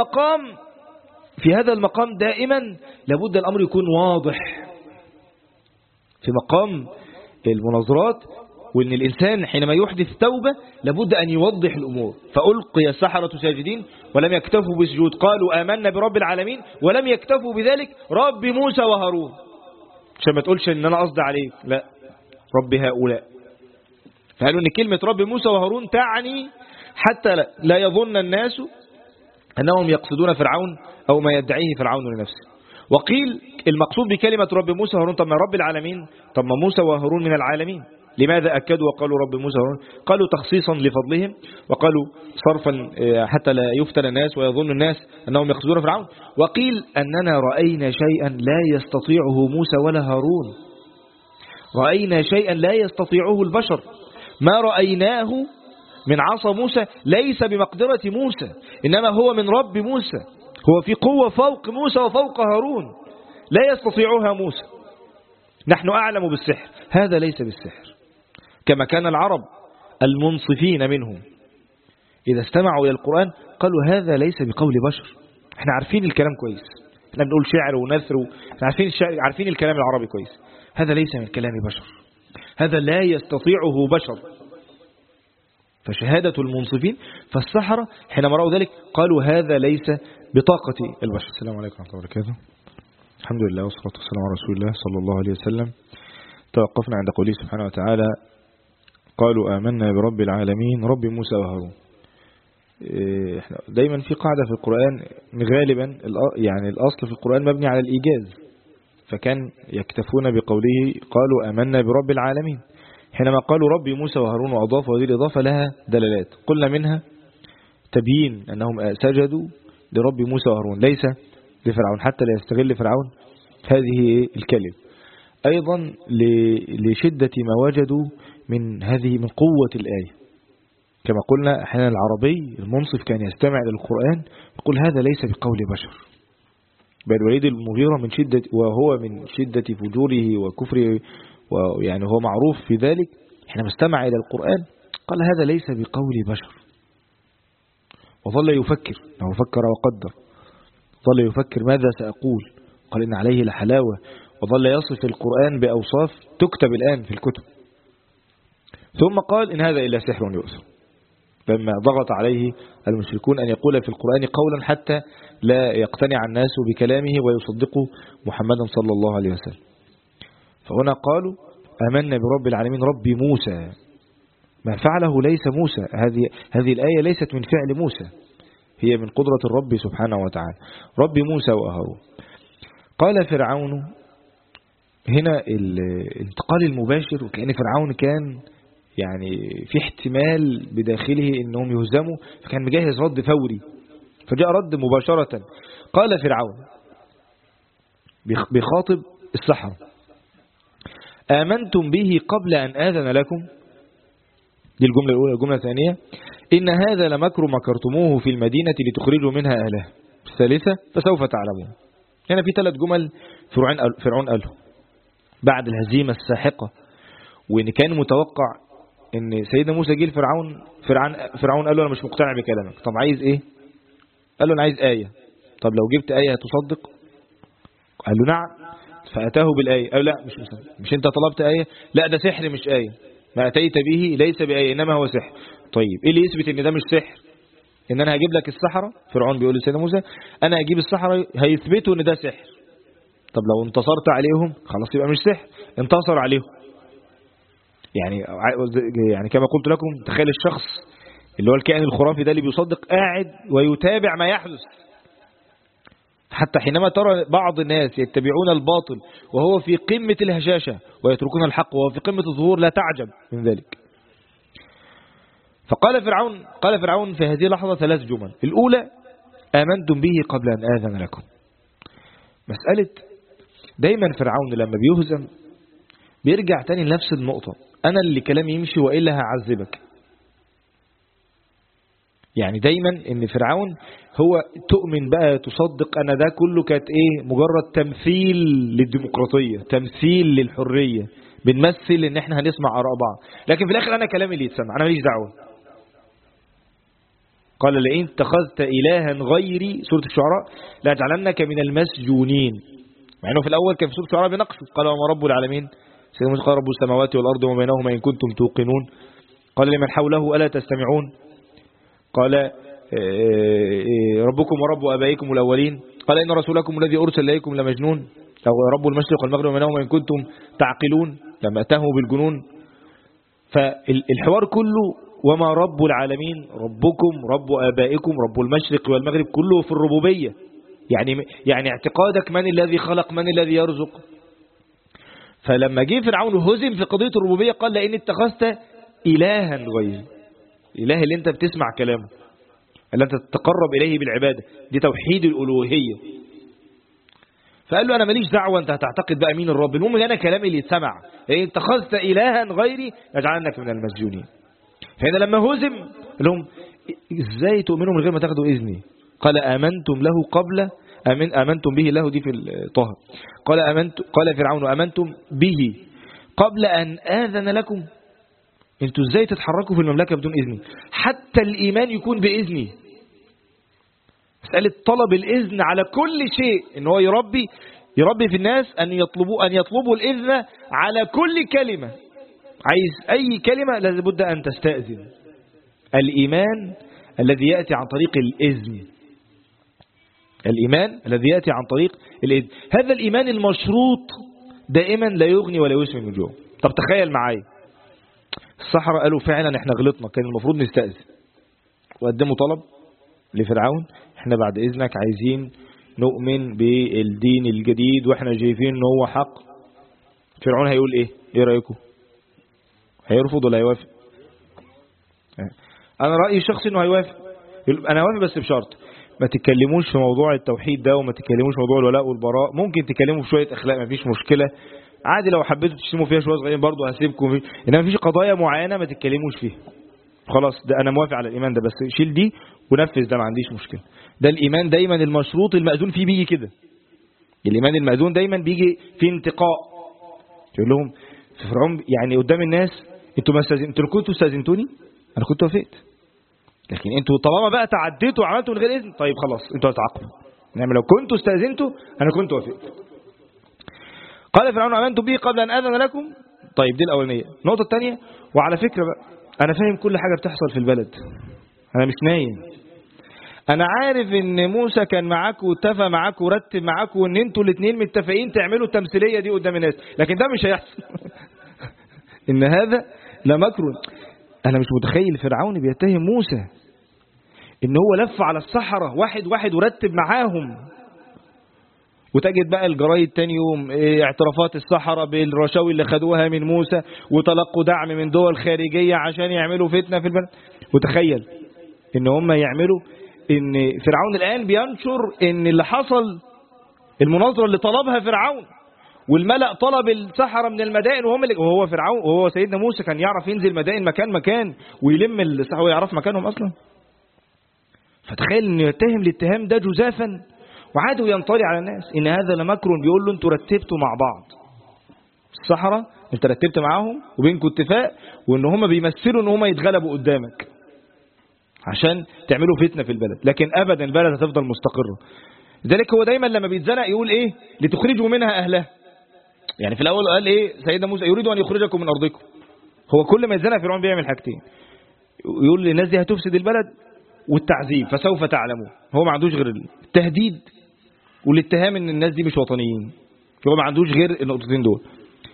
هذا المقام دائما لابد الأمر يكون واضح في مقام المناظرات، وأن الإنسان حينما يحدث توبة لابد أن يوضح الأمور. فألقي السحرة ساجدين ولم يكتفوا بسجود، قالوا آمنا برب العالمين، ولم يكتفوا بذلك رب موسى وهارون، عشان ما تقولش أن أنا قصدي عليك، لا، رب هؤلاء. فقالوا أن كلمة رب موسى وهارون تعني حتى لا يظن الناس أنهم يقصدون فرعون أو ما يدعيه فرعون لنفسه. وقيل المقصود بكلمة رب موسى وهارون، طب ما رب العالمين، طب ما موسى وهارون من العالمين. لماذا أكدوا وقالوا رب موسى وهارون؟ قالوا تخصيصا لفضلهم، وقالوا صرفا حتى لا يفتن الناس ويظن الناس أنهم يقصدون فرعون. وقيل أننا رأينا شيئا لا يستطيعه موسى ولا هارون، رأينا شيئا لا يستطيعه البشر، ما رأيناه من عصا موسى ليس بمقدرة موسى، إنما هو من رب موسى، هو في قوة فوق موسى وفوق هارون لا يستطيعها موسى. نحن أعلم بالسحر، هذا ليس بالسحر. كما كان العرب المنصفين منهم إذا استمعوا إلى القرآن قالوا هذا ليس بقول بشر، احنا عارفين الكلام كويس، احنا بنقول شعر ونثر، عارفين الكلام العربي كويس، هذا ليس من كلام بشر، هذا لا يستطيعه بشر. فشهادة المنصفين فالسحرة حينما رأوا ذلك قالوا هذا ليس بطاقة البشر. السلام عليكم ورحمة الله وبركاته. الحمد لله والصلاة والسلام على رسول الله صلى الله عليه وسلم. توقفنا عند قوله سبحانه وتعالى قالوا آمنا برب العالمين رب موسى وهارون. احنا دايما في قاعدة في القرآن غالبا يعني الأصل في القرآن مبني على الإيجاز، فكان يكتفون بقوله قالوا آمنا برب العالمين. حينما قالوا ربي موسى وهارون وأضافوا هذه الإضافة لها دلالات، قلنا منها تبيين أنهم سجدوا لرب موسى وهارون ليس لفرعون، حتى لا يستغل فرعون هذه الكلمة. أيضا لشدة ما وجدوا من قوة الآية، كما قلنا أحيانا العربي المنصف كان يستمع للقرآن يقول هذا ليس بقول بشر، بل الوليد المغيرة وهو من شدة فجوره وكفره ويعني هو معروف في ذلك، حينما استمع إلى القرآن قال هذا ليس بقول بشر، وظل يفكر، أنه فكر وقدر، ظل يفكر ماذا سأقول، قال إن عليه لحلاوة، وظل يصف القرآن بأوصاف تكتب الآن في الكتب. ثم قال إن هذا إلا سحر يؤثر، لما ضغط عليه المشركون أن يقول في القرآن قولا حتى لا يقتنع الناس بكلامه ويصدقوا محمدا صلى الله عليه وسلم. فهنا قالوا آمنا برب العالمين رب موسى، ما فعله ليس موسى، هذه الآية ليست من فعل موسى، هي من قدرة الرب سبحانه وتعالى، رب موسى وهارون. قال فرعون، هنا الانتقال المباشر، وكأن فرعون كان يعني في احتمال بداخله انهم يهزموا، فكان مجهز رد فوري، فجاء رد مباشرة. قال فرعون بخاطب السحرة آمنتم به قبل أن آذن لكم، دي الجملة الأولى. الجملة الثانية إن هذا لمكر مكرتموه في المدينة لتخرجوا منها أهلها. الثالثة فسوف تعلمون. هنا في 3 جمل فرعون قاله بعد الهزيمة الساحقة، وإن كان متوقع إن سيدنا موسى جه فرعون قال له أنا مش مقتنع بكلامك، طب عايز إيه؟ قال له أنا عايز آية. طب لو جبت آية هتصدق؟ قال له نعم. فأتاه بالآية، قال لا مش أنت طلبت آية؟ لا ده سحر مش آية، ما أتيت به ليس بآية إنما هو سحر. طيب إيه اللي يثبت إن ده مش سحر؟ إن أنا هجيب لك السحرة. فرعون بيقول لسيدنا موسى أنا هجيب السحرة هيثبتوا إن ده سحر. طب لو انتصرت عليهم خلاص يبقى مش سحر. انتصر عليهم، يعني كما قلت لكم، تخيل الشخص اللي هو الكائن الخرافي ده اللي بيصدق قاعد ويتابع ما يحدث، حتى حينما ترى بعض الناس يتبعون الباطل وهو في قمة الهشاشة ويتركون الحق وهو في قمة الظهور لا تعجب من ذلك. قال فرعون في هذه اللحظة 3 جمل. الأولى آمنتم به قبل أن آذن لكم. مسألة دايما فرعون لما بيهزم بيرجع تاني لنفس النقطة، أنا اللي كلامي يمشي وإلا هعذبك. يعني دايما ان فرعون هو تؤمن بقى تصدق أن ده كله كانت إيه؟ مجرد تمثيل للديمقراطية، تمثيل للحرية، بنمثل ان احنا هنسمع آراء بعض، لكن في الآخر أنا كلامي اللي يتسمع، أنا ماليش دعوة. قال لئن اتخذت إلها غيري، سورة الشعراء، لأجعلنك من المسجونين. مع انه في الأول كان في سورة الشعراء بنقصه، قال وما رب العالمين، سيدنا موسى قال رب السماوات والأرض وما بينهما إن كنتم توقنون. قال لمن حوله ألا تستمعون. قال ربكم ورب أبائكم الأولين. قال إن رسولكم الذي أرسل إليكم لمجنون، أو رب المشرق والمغرب وما بينهما إن كنتم تعقلون، لما أتهموا بالجنون. فالحوار كله وما رب العالمين، ربكم رب آبائكم رب المشرق والمغرب، كله في الربوبية. يعني اعتقادك من الذي خلق، من الذي يرزق. فلما جه فرعون هزم في قضية الربوبية قال لئن اتخذت إلها غيري، الإله اللي انت بتسمع كلامه، اللي انت تتقرب إليه بالعبادة، دي توحيد الألوهية. فقال له أنا ماليش دعوة، انت هتعتقد بقى مين الرب، المهم ان أنا كلامي اللي يتسمع، لئن اتخذت إلها غيري لأجعلنك من المسجونين. فهنا لما هزم لهم ازاي تؤمنوا من غير ما تاخدوا إذني؟ قال آمنتم له قبل آمنتم به له، دي في طه. قال فرعون آمنتم به قبل أن آذن لكم، انتوا ازاي تتحركوا في المملكة بدون إذني؟ حتى الإيمان يكون بإذني. مسألة طلب الإذن على كل شيء، ان هو يربي في الناس أن يطلبوا الإذن على كل كلمة. عايز أي كلمة لابد أن تستأذن. الإيمان الذي يأتي عن طريق الإذن، الإيمان الذي يأتي عن طريق الإذن، هذا الإيمان المشروط دائما لا يغني ولا يسمن من جوع. طب تخيل معايا، السحرة قالوا فعلا احنا غلطنا، كان المفروض نستأذن، وقدموا طلب لفرعون احنا بعد إذنك عايزين نؤمن بالدين الجديد واحنا شايفين ان هو حق. فرعون هيقول ايه رأيكم؟ هيرفض ولا هيوافق؟ انا رأيي الشخصي انه هيوافق. انا هوافق بس بشرط ما تتكلموش في موضوع التوحيد ده، وما تتكلموش في موضوع الولاء والبراء. ممكن تتكلموا في شوية اخلاق مفيش مشكلة عادي، لو حبيتوا تشتموا فيها شوية صغيرين برضو هسيبكم انما مفيش قضايا معينة ما تتكلموش فيها. خلاص ده انا موافق على الايمان ده، بس شيل دي ونفذ ده، ما عنديش مشكلة. ده الايمان دايما المشروط المأذون فيه بيجي كده. الايمان المأذون دايما بيجي في انتقاء. يقول لهم في فرعون يعني قدام الناس انتوا كنتوا استاذنتوني انا كنت وافقت، لكن انتوا طالما بقى تعديتوا وعملتوا من غير اذن طيب خلاص انتوا هتعاقبوا. انما لو كنتوا استاذنتوا انا كنت وافقت. قال فرعون امنتم به قبل ان اذن لكم. طيب دي الاولانيه. النقطه الثانيه، وعلى فكره بقى انا فاهم كل حاجه بتحصل في البلد، انا مش نايم. انا عارف ان موسى كان معاكم واتفق معاكم ورتب معاكم وان انتوا الاثنين متفقين تعملوا التمثيليه دي قدام الناس، لكن ده مش هيحصل. ان هذا لمكر. انا مش متخيل فرعون بيتهم موسى ان هو لف على السحرة واحد واحد ورتب معاهم. وتجد بقى الجرايد تاني يوم اعترافات السحرة بالرشاوي اللي خدوها من موسى وتلقوا دعم من دول خارجية عشان يعملوا فتنة في البلد. وتخيل ان هم يعملوا ان فرعون الآن بينشر ان اللي حصل المناظرة اللي طلبها فرعون والملأ طلب السحرة من المدائن وهو فرعون وهو سيدنا موسى كان يعرف ينزل مدائن مكان ويلم السحرة ويعرف مكانهم أصلا. فتخيل انه يتهم الاتهام ده جزافا وعادوا ينطلي على الناس ان هذا لمكر. بيقول له انتوا رتبتوا مع بعض السحرة، انت رتبت معاهم وبينكم اتفاق وان هم بيمثلوا ان هم يتغلبوا قدامك عشان تعملوا فتنة في البلد، لكن ابدا البلد هتفضل مستقرة. لذلك هو دايما لما بيتزنق يقول لتخرجوا منها اهلها. يعني في الاول قال سيدنا موسى يريد ان يخرجكم من ارضكم. هو كل ما يتزنق فرعون بيعمل حاجتين، يقول للناس دي هتفسد البلد والتعذيب فسوف تعلمون. هو ما عندوش غير التهديد والاتهام ان الناس دي مش وطنيين، هو ما عندوش غير النقطتين دول.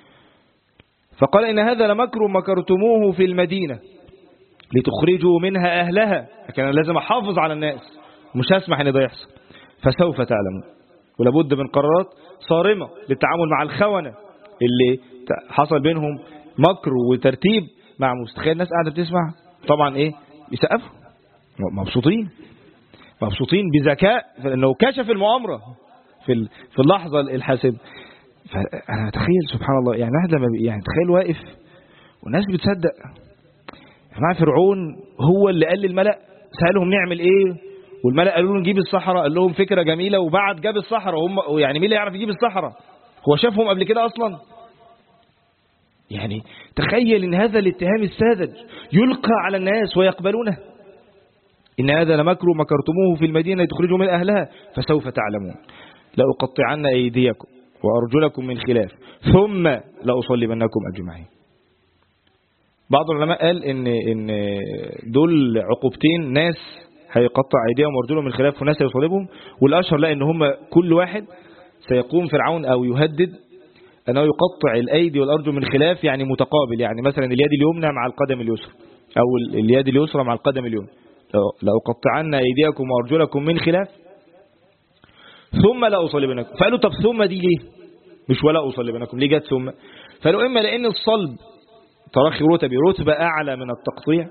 فقال ان هذا لمكر مكرتموه في المدينة لتخرجوا منها اهلها، لكن انا لازم احافظ على الناس مش هسمح ان ده يحصل. فسوف تعلمون. ولابد من قرارات صارمة للتعامل مع الخونة اللي حصل بينهم مكر وترتيب مع موسى. تخيل الناس قاعدة بتسمع طبعا يسقفوا مبسوطين بذكاء لأنه كشف المؤامرة في اللحظة الحاسمة. فأنا أتخيل سبحان الله يعني واحد لما تخيل واقف والناس بتصدق. مع فرعون هو اللي قال للملأ سألهم نعمل ايه والملأ قالوا له نجيب الصحراء، قال لهم فكرة جميلة وبعد جاب الصحراء. وهم يعني مين اللي يعرف يجيب الصحراء؟ هو شافهم قبل كده أصلا؟ يعني تخيل ان هذا الاتهام الساذج يلقى على الناس ويقبلونه. إن هذا لمكر مكرتموه في المدينة لتخرجوا من أهلها فسوف تعلمون لأقطعن أيديكم وأرجلكم من خلاف ثم لأصلبنكم أجمعين. بعض العلماء قال إن دول عقوبتين، ناس هيقطع أيديهم وأرجلهم من خلاف وناس هيصلبهم. والأشهر لا إن هم كل واحد سيقوم فرعون أو يهدد أنه يقطع الأيدي والأرجل من خلاف، يعني متقابل، يعني مثلا اليد اليمنى مع القدم اليسرى أو اليد اليسرى مع القدم اليمنى. لأقطعن أيديكم وأرجلكم من خلاف ثم لا أصلبنكم. فقالوا طب ثم دي ليه مش ولا أصلبنكم؟ ليه جت ثم؟ فقالوا إما لأن الصلب ترخي رتبة أعلى من التقطيع،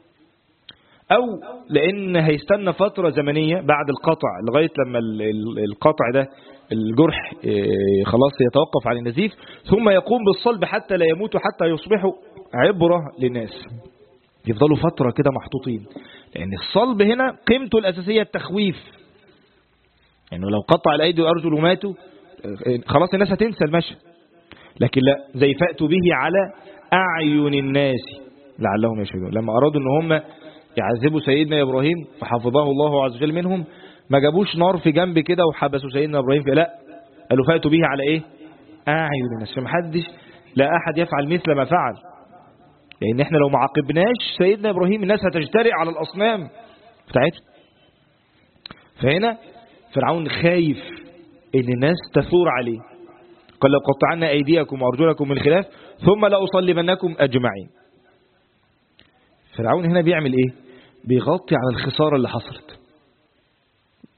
أو لأن هيستنى فترة زمنية بعد القطع لغاية لما القطع ده الجرح خلاص يتوقف عن النزيف ثم يقوم بالصلب حتى لا يموتوا حتى يصبحوا عبرة للناس. يفضلوا فترة كده محطوطين، لأن الصلب هنا قيمته الأساسية التخويف. يعني لو قطع الأيدي والأرجل وماتوا خلاص الناس هتنسى المشهد، لكن لا، زي فأتوا به على أعين الناس لعلهم يشهدون. لما أرادوا أن هم يعذبوا سيدنا إبراهيم فحفظه الله عز وجل منهم، ما جابوش نار في جنب كده وحبسوا سيدنا إبراهيم لا، قالوا فأتوا به على أعين الناس، فمحدش لا أحد يفعل مثل ما فعل. لأن احنا لو ما عاقبناش سيدنا إبراهيم الناس هتجترئ على الأصنام بتاعتهم. فهنا فرعون خايف ان الناس تثور عليه، قال لو قطعنا أيديكم وأرجلكم من خلاف ثم لأصلبنكم أجمعين. فرعون هنا بيعمل بيغطي على الخسارة اللي حصلت.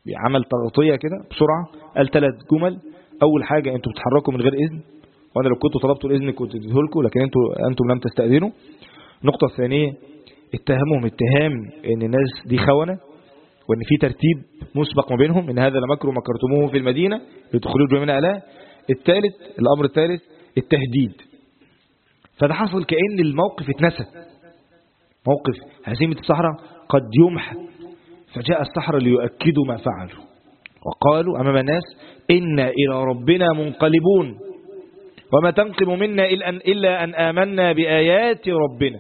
عمل تغطية كده بسرعة، قال 3 جمل. أول حاجة أنتوا بتتحركوا من غير إذن، وأنا لو كنتوا طلبتوا الإذن كنت اديتهولكم، لكن أنتم لم تستأذنوا. النقطة الثانية اتهمهم اتهام ان الناس دي خونة، وان في ترتيب مسبق ما بينهم، ان هذا لمكر مكرتموه في المدينة لتخرجوا منها أهلها. الأمر الثالث التهديد. فده حصل كأن الموقف اتنسى، موقف هزيمة السحرة قد يمحى. فجاء السحرة ليؤكدوا ما فعلوا، وقالوا أمام الناس إنا إلى ربنا منقلبون وما تنقم منا إلا أن آمنا بآيات ربنا.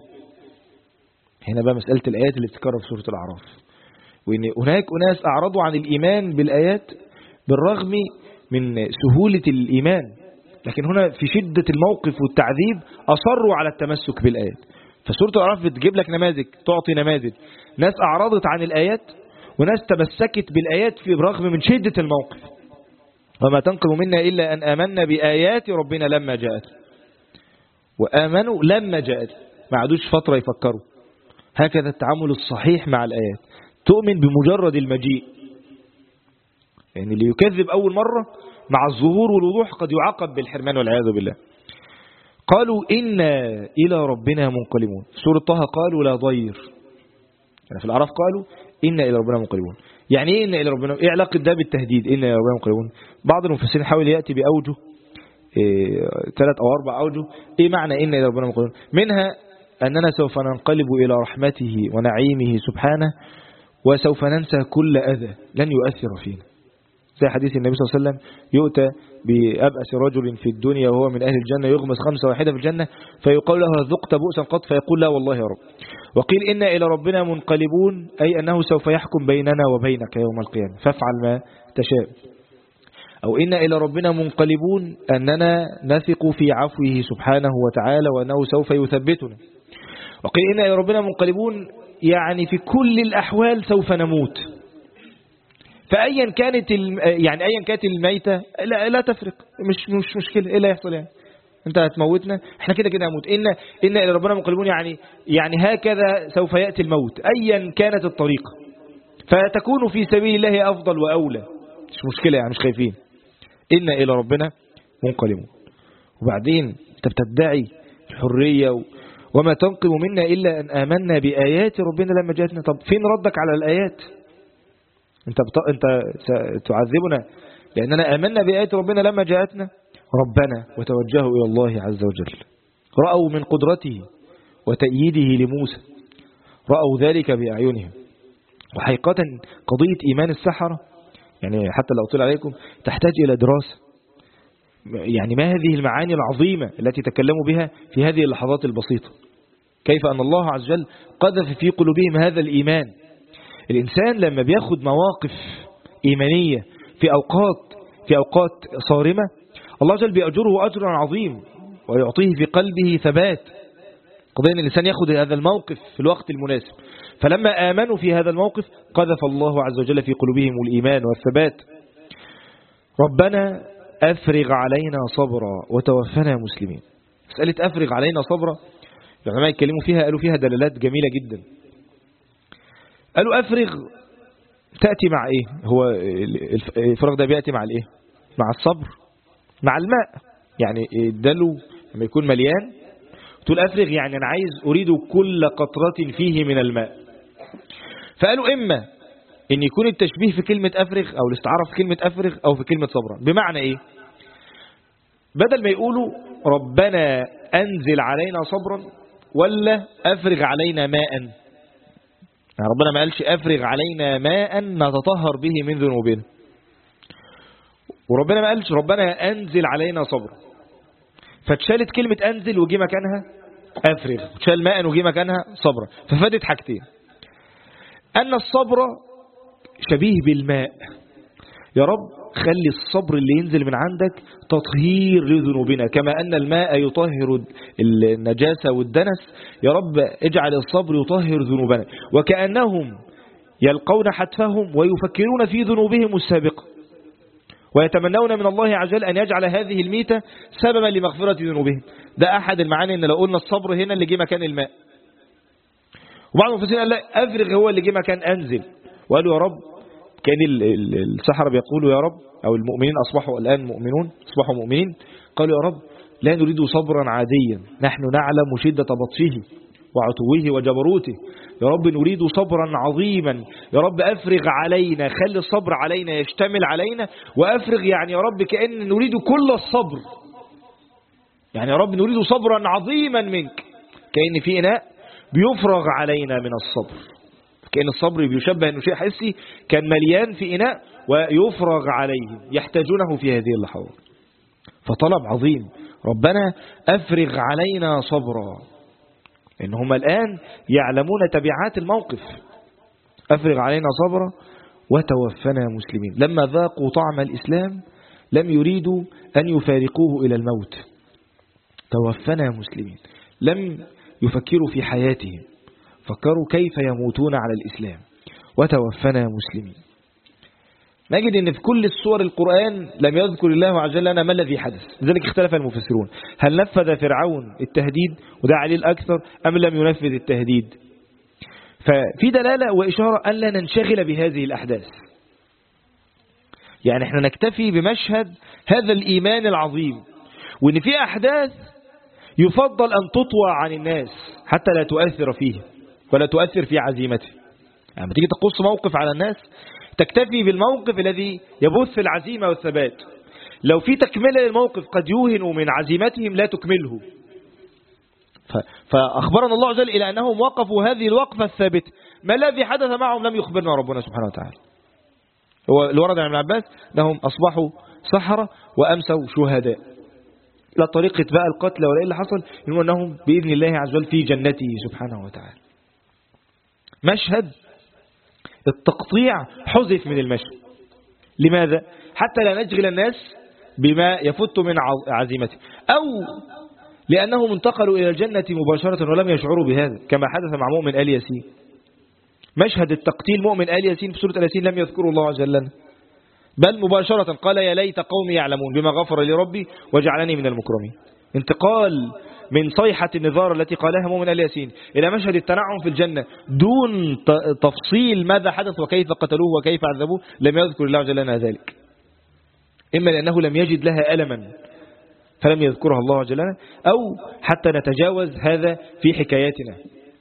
هنا بقى مسألة الآيات اللي بتتكرر في سورة الأعراف، وإن هناك أناس أعرضوا عن الإيمان بالآيات بالرغم من سهولة الإيمان، لكن هنا في شدة الموقف والتعذيب أصروا على التمسك بالآيات. فسورة الأعراف بتجيب لك نماذج، تعطي نماذج ناس أعرضت عن الآيات وناس تمسكت بالآيات في برغم من شدة الموقف. وما تنقم منا إلا أن آمنا بآيات ربنا لما جاءت. وآمنوا لما جاءت، ما عادوش فترة يفكروا. هكذا التعامل الصحيح مع الآيات، تؤمن بمجرد المجيء. يعني اللي يكذب أول مرة مع الظهور والوضوح قد يعاقب بالحرمان والعياذ بالله. قالوا إنا إلى ربنا منقلبون. في سورة طه قالوا لا ضير، يعني في الأعراف قالوا إنا إلى ربنا منقلبون. يعني إيه إنا إلى ربنا؟ إيه علاقة ده بالتهديد إنا إلى ربنا منقلبون؟ بعض المفسرين حاول يأتي بأوجه 3 أو 4 أوجه. إيه معنى إنا إلى ربنا منقلبون؟ منها أننا سوف ننقلب إلى رحمته ونعيمه سبحانه، وسوف ننسى كل أذى لن يؤثر فينا. زي حديث النبي صلى الله عليه وسلم يؤتى بأبأس رجل في الدنيا وهو من أهل الجنة، يغمس 5 واحدة في الجنة، فيقول له ذقت بؤسا قط؟ فيقول لا والله يا رب. وقيل إنا إلى ربنا منقلبون، أي أنه سوف يحكم بيننا وبينك يوم القيامة فافعل ما تشاء. أو إنا إلى ربنا منقلبون أننا نثق في عفوه سبحانه وتعالى وأنه سوف يثبتنا. وقيل إنا إلى ربنا منقلبون يعني في كل الأحوال سوف نموت، فأيا كانت يعني أيا كانت الميتة لا تفرق، مش مشكلة. إيه اللي يحصل؟ يعني أنت هتموتنا، إحنا كده كده هنموت. إنا إلى ربنا منقلبون يعني هكذا سوف يأتي الموت أيا كانت الطريقة، فتكون في سبيل الله أفضل وأولى، مش مشكلة، يعني مش خايفين. إنا إلى ربنا منقلبون. وبعدين أنت بتدعي الحرية وما تنقم منا إلا أن آمنا بآيات ربنا لما جاءتنا. طب فين ردك على الآيات؟ أنت تعذبنا لأننا آمنا بآيات ربنا لما جاءتنا. ربنا وتوجهوا إلى الله عز وجل، رأوا من قدرته وتأييده لموسى، رأوا ذلك بأعينهم. وحقيقة قضية إيمان السحرة يعني حتى لو أطلع عليكم تحتاج إلى دراسة. يعني ما هذه المعاني العظيمة التي تكلموا بها في هذه اللحظات البسيطة؟ كيف أن الله عز وجل قذف في قلوبهم هذا الإيمان. الإنسان لما بياخد مواقف إيمانية في أوقات صارمة، الله عز وجل بيأجره أجرا عظيم ويعطيه في قلبه ثبات. قضية أن الإنسان ياخد هذا الموقف في الوقت المناسب. فلما آمنوا في هذا الموقف قذف الله عز وجل في قلوبهم الإيمان والثبات. ربنا أفرغ علينا صبرا وتوفنا مسلمين. مسألة أفرغ علينا صبرا العلماء يتكلموا فيها، قالوا فيها دلالات جميلة جدا. قالوا أفرغ تأتي مع إيه؟ هو الفراغ ده بيأتي مع الإيه؟ مع الصبر، مع الماء. يعني الدلو لما يكون مليان تقول أفرغ، يعني أنا أريد كل قطرة فيه من الماء. فقالوا إما إن يكون التشبيه في كلمة أفرغ أو الاستعارة في كلمة أفرغ أو في كلمة صبرا. بمعنى إيه؟ بدل ما يقولوا ربنا أنزل علينا صبرا ولا أفرغ علينا ماء. يعني ربنا ما قالش أفرغ علينا ماء نتطهر به من ذنوبنا، وربنا ما قالش ربنا أنزل علينا صبرا. فتشالت كلمة أنزل وجي مكانها أفرغ، وتشال ماء وجي مكانها صبرا. ففادت حاجتين: أن الصبر شبيه بالماء، يا رب خلي الصبر اللي ينزل من عندك تطهير لذنوبنا، كما أن الماء يطهر النجاسة والدنس، يا رب اجعل الصبر يطهر ذنوبنا. وكأنهم يلقون حتفهم ويفكرون في ذنوبهم السابقة ويتمنون من الله عز وجل أن يجعل هذه الميتة سببا لمغفرة ذنوبهم. ده أحد المعاني، إن لو قلنا الصبر هنا اللي جه مكان الماء. وبعض المفسرين قال لا، أفرغ هو اللي جه مكان أنزل، وقالوا يا رب كان السحرة بيقولوا يا رب، أو المؤمنين أصبحوا الآن مؤمنون، أصبحوا مؤمنين، قالوا يا رب لا نريد صبرا عاديا، نحن نعلم شدة بطشه وعتوه وجبروته، يا رب نريد صبرا عظيما، يا رب أفرغ علينا، خلي الصبر علينا يشتمل علينا، وأفرغ يعني يا رب كأن نريد كل الصبر، يعني يا رب نريد صبرا عظيما منك، كأن في إناء بيفرغ علينا من الصبر، كأن الصبر بيشبه أنه شيء حسي كان مليان في إناء ويفرغ عليه يحتاجونه في هذه اللحظات. فطلب عظيم، ربنا أفرغ علينا صبرا، إنهم الآن يعلمون تبعات الموقف. أفرغ علينا صبرا وتوفنا مسلمين. لما ذاقوا طعم الإسلام لم يريدوا أن يفارقوه إلى الموت. توفنا مسلمين، لم يفكروا في حياتهم، فكروا كيف يموتون على الإسلام. وتوفنا مسلمين. نجد أن في كل السور القرآن لم يذكر الله عز وجل لنا ما الذي حدث، لذلك اختلف المفسرون، هل نفذ فرعون التهديد وده عليه الأكثر أم لم ينفذ التهديد؟ ففي دلالة وإشارة أن لا ننشغل بهذه الأحداث، يعني احنا نكتفي بمشهد هذا الإيمان العظيم، وأن في أحداث يفضل أن تطوى عن الناس حتى لا تؤثر فيه ولا تؤثر في عزيمته. يعني تيجي تقص موقف على الناس تكتفي بالموقف الذي يبث العزيمة والثبات، لو في تكملة للموقف قد يوهنوا من عزيمتهم لا تكمله. فأخبرنا الله عز وجل إلى أنهم وقفوا هذه الوقفة الثابتة. ما الذي حدث معهم لم يخبرنا ربنا سبحانه وتعالى. هو اللي ورد عن ابن عباس أنهم أصبحوا سحرة وأمسوا شهداء، لا طريقة بقى القتل ولا إيه اللي حصل، أنهم بإذن الله عز وجل في جنته سبحانه وتعالى. مشهد التقطيع حذف من المشهد، لماذا؟ حتى لا نشغل الناس بما يفت من عزيمته، أو لأنهم انتقلوا إلى الجنة مباشرة ولم يشعروا بهذا كما حدث مع مؤمن آل ياسين. مشهد التقتيل مؤمن آل ياسين في سورة آل ياسين لم يذكره الله عز وجل، بل مباشرة قال يا ليت قومي يعلمون بما غفر لي ربي وجعلني من المكرمين. انتقال من صيحة النذار التي قالها مؤمن آل ياسين إلى مشهد التنعم في الجنة دون تفصيل ماذا حدث وكيف قتلوه وكيف عذبوه، لم يذكر الله جل وعلا ذلك، إما لأنه لم يجد لها ألما فلم يذكرها الله جل وعلا، أو حتى نتجاوز هذا في حكاياتنا.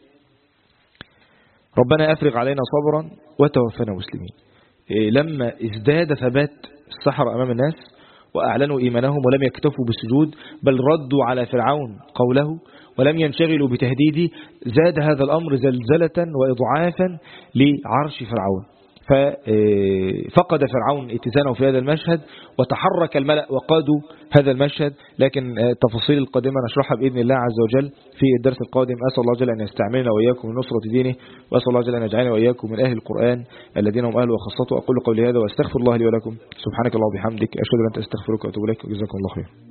ربنا أفرغ علينا صبرا وتوفنا مسلمين. لما ازداد ثبات السحرة أمام الناس وأعلنوا إيمانهم ولم يكتفوا بالسجود بل ردوا على فرعون قوله ولم ينشغلوا بتهديده، زاد هذا الأمر زلزلة وإضعافا لعرش فرعون، ففقد فرعون اتزانه في هذا المشهد وتحرك الملأ وقادوا هذا المشهد. لكن التفاصيل القادمة نشرحها بإذن الله عز وجل في الدرس القادم. أسأل الله جل أن يستعملنا وإياكم من نصرة دينه، وأسأل الله جل أن يجعلنا وإياكم من أهل القرآن الذين هم أهله وخاصته. أقول قولي هذا وأستغفر الله لي ولكم. سبحانك اللهم وبحمدك، أشهد أن لا إله إلا أنت، أستغفرك وأتوب إليك، وجزاكم الله خير.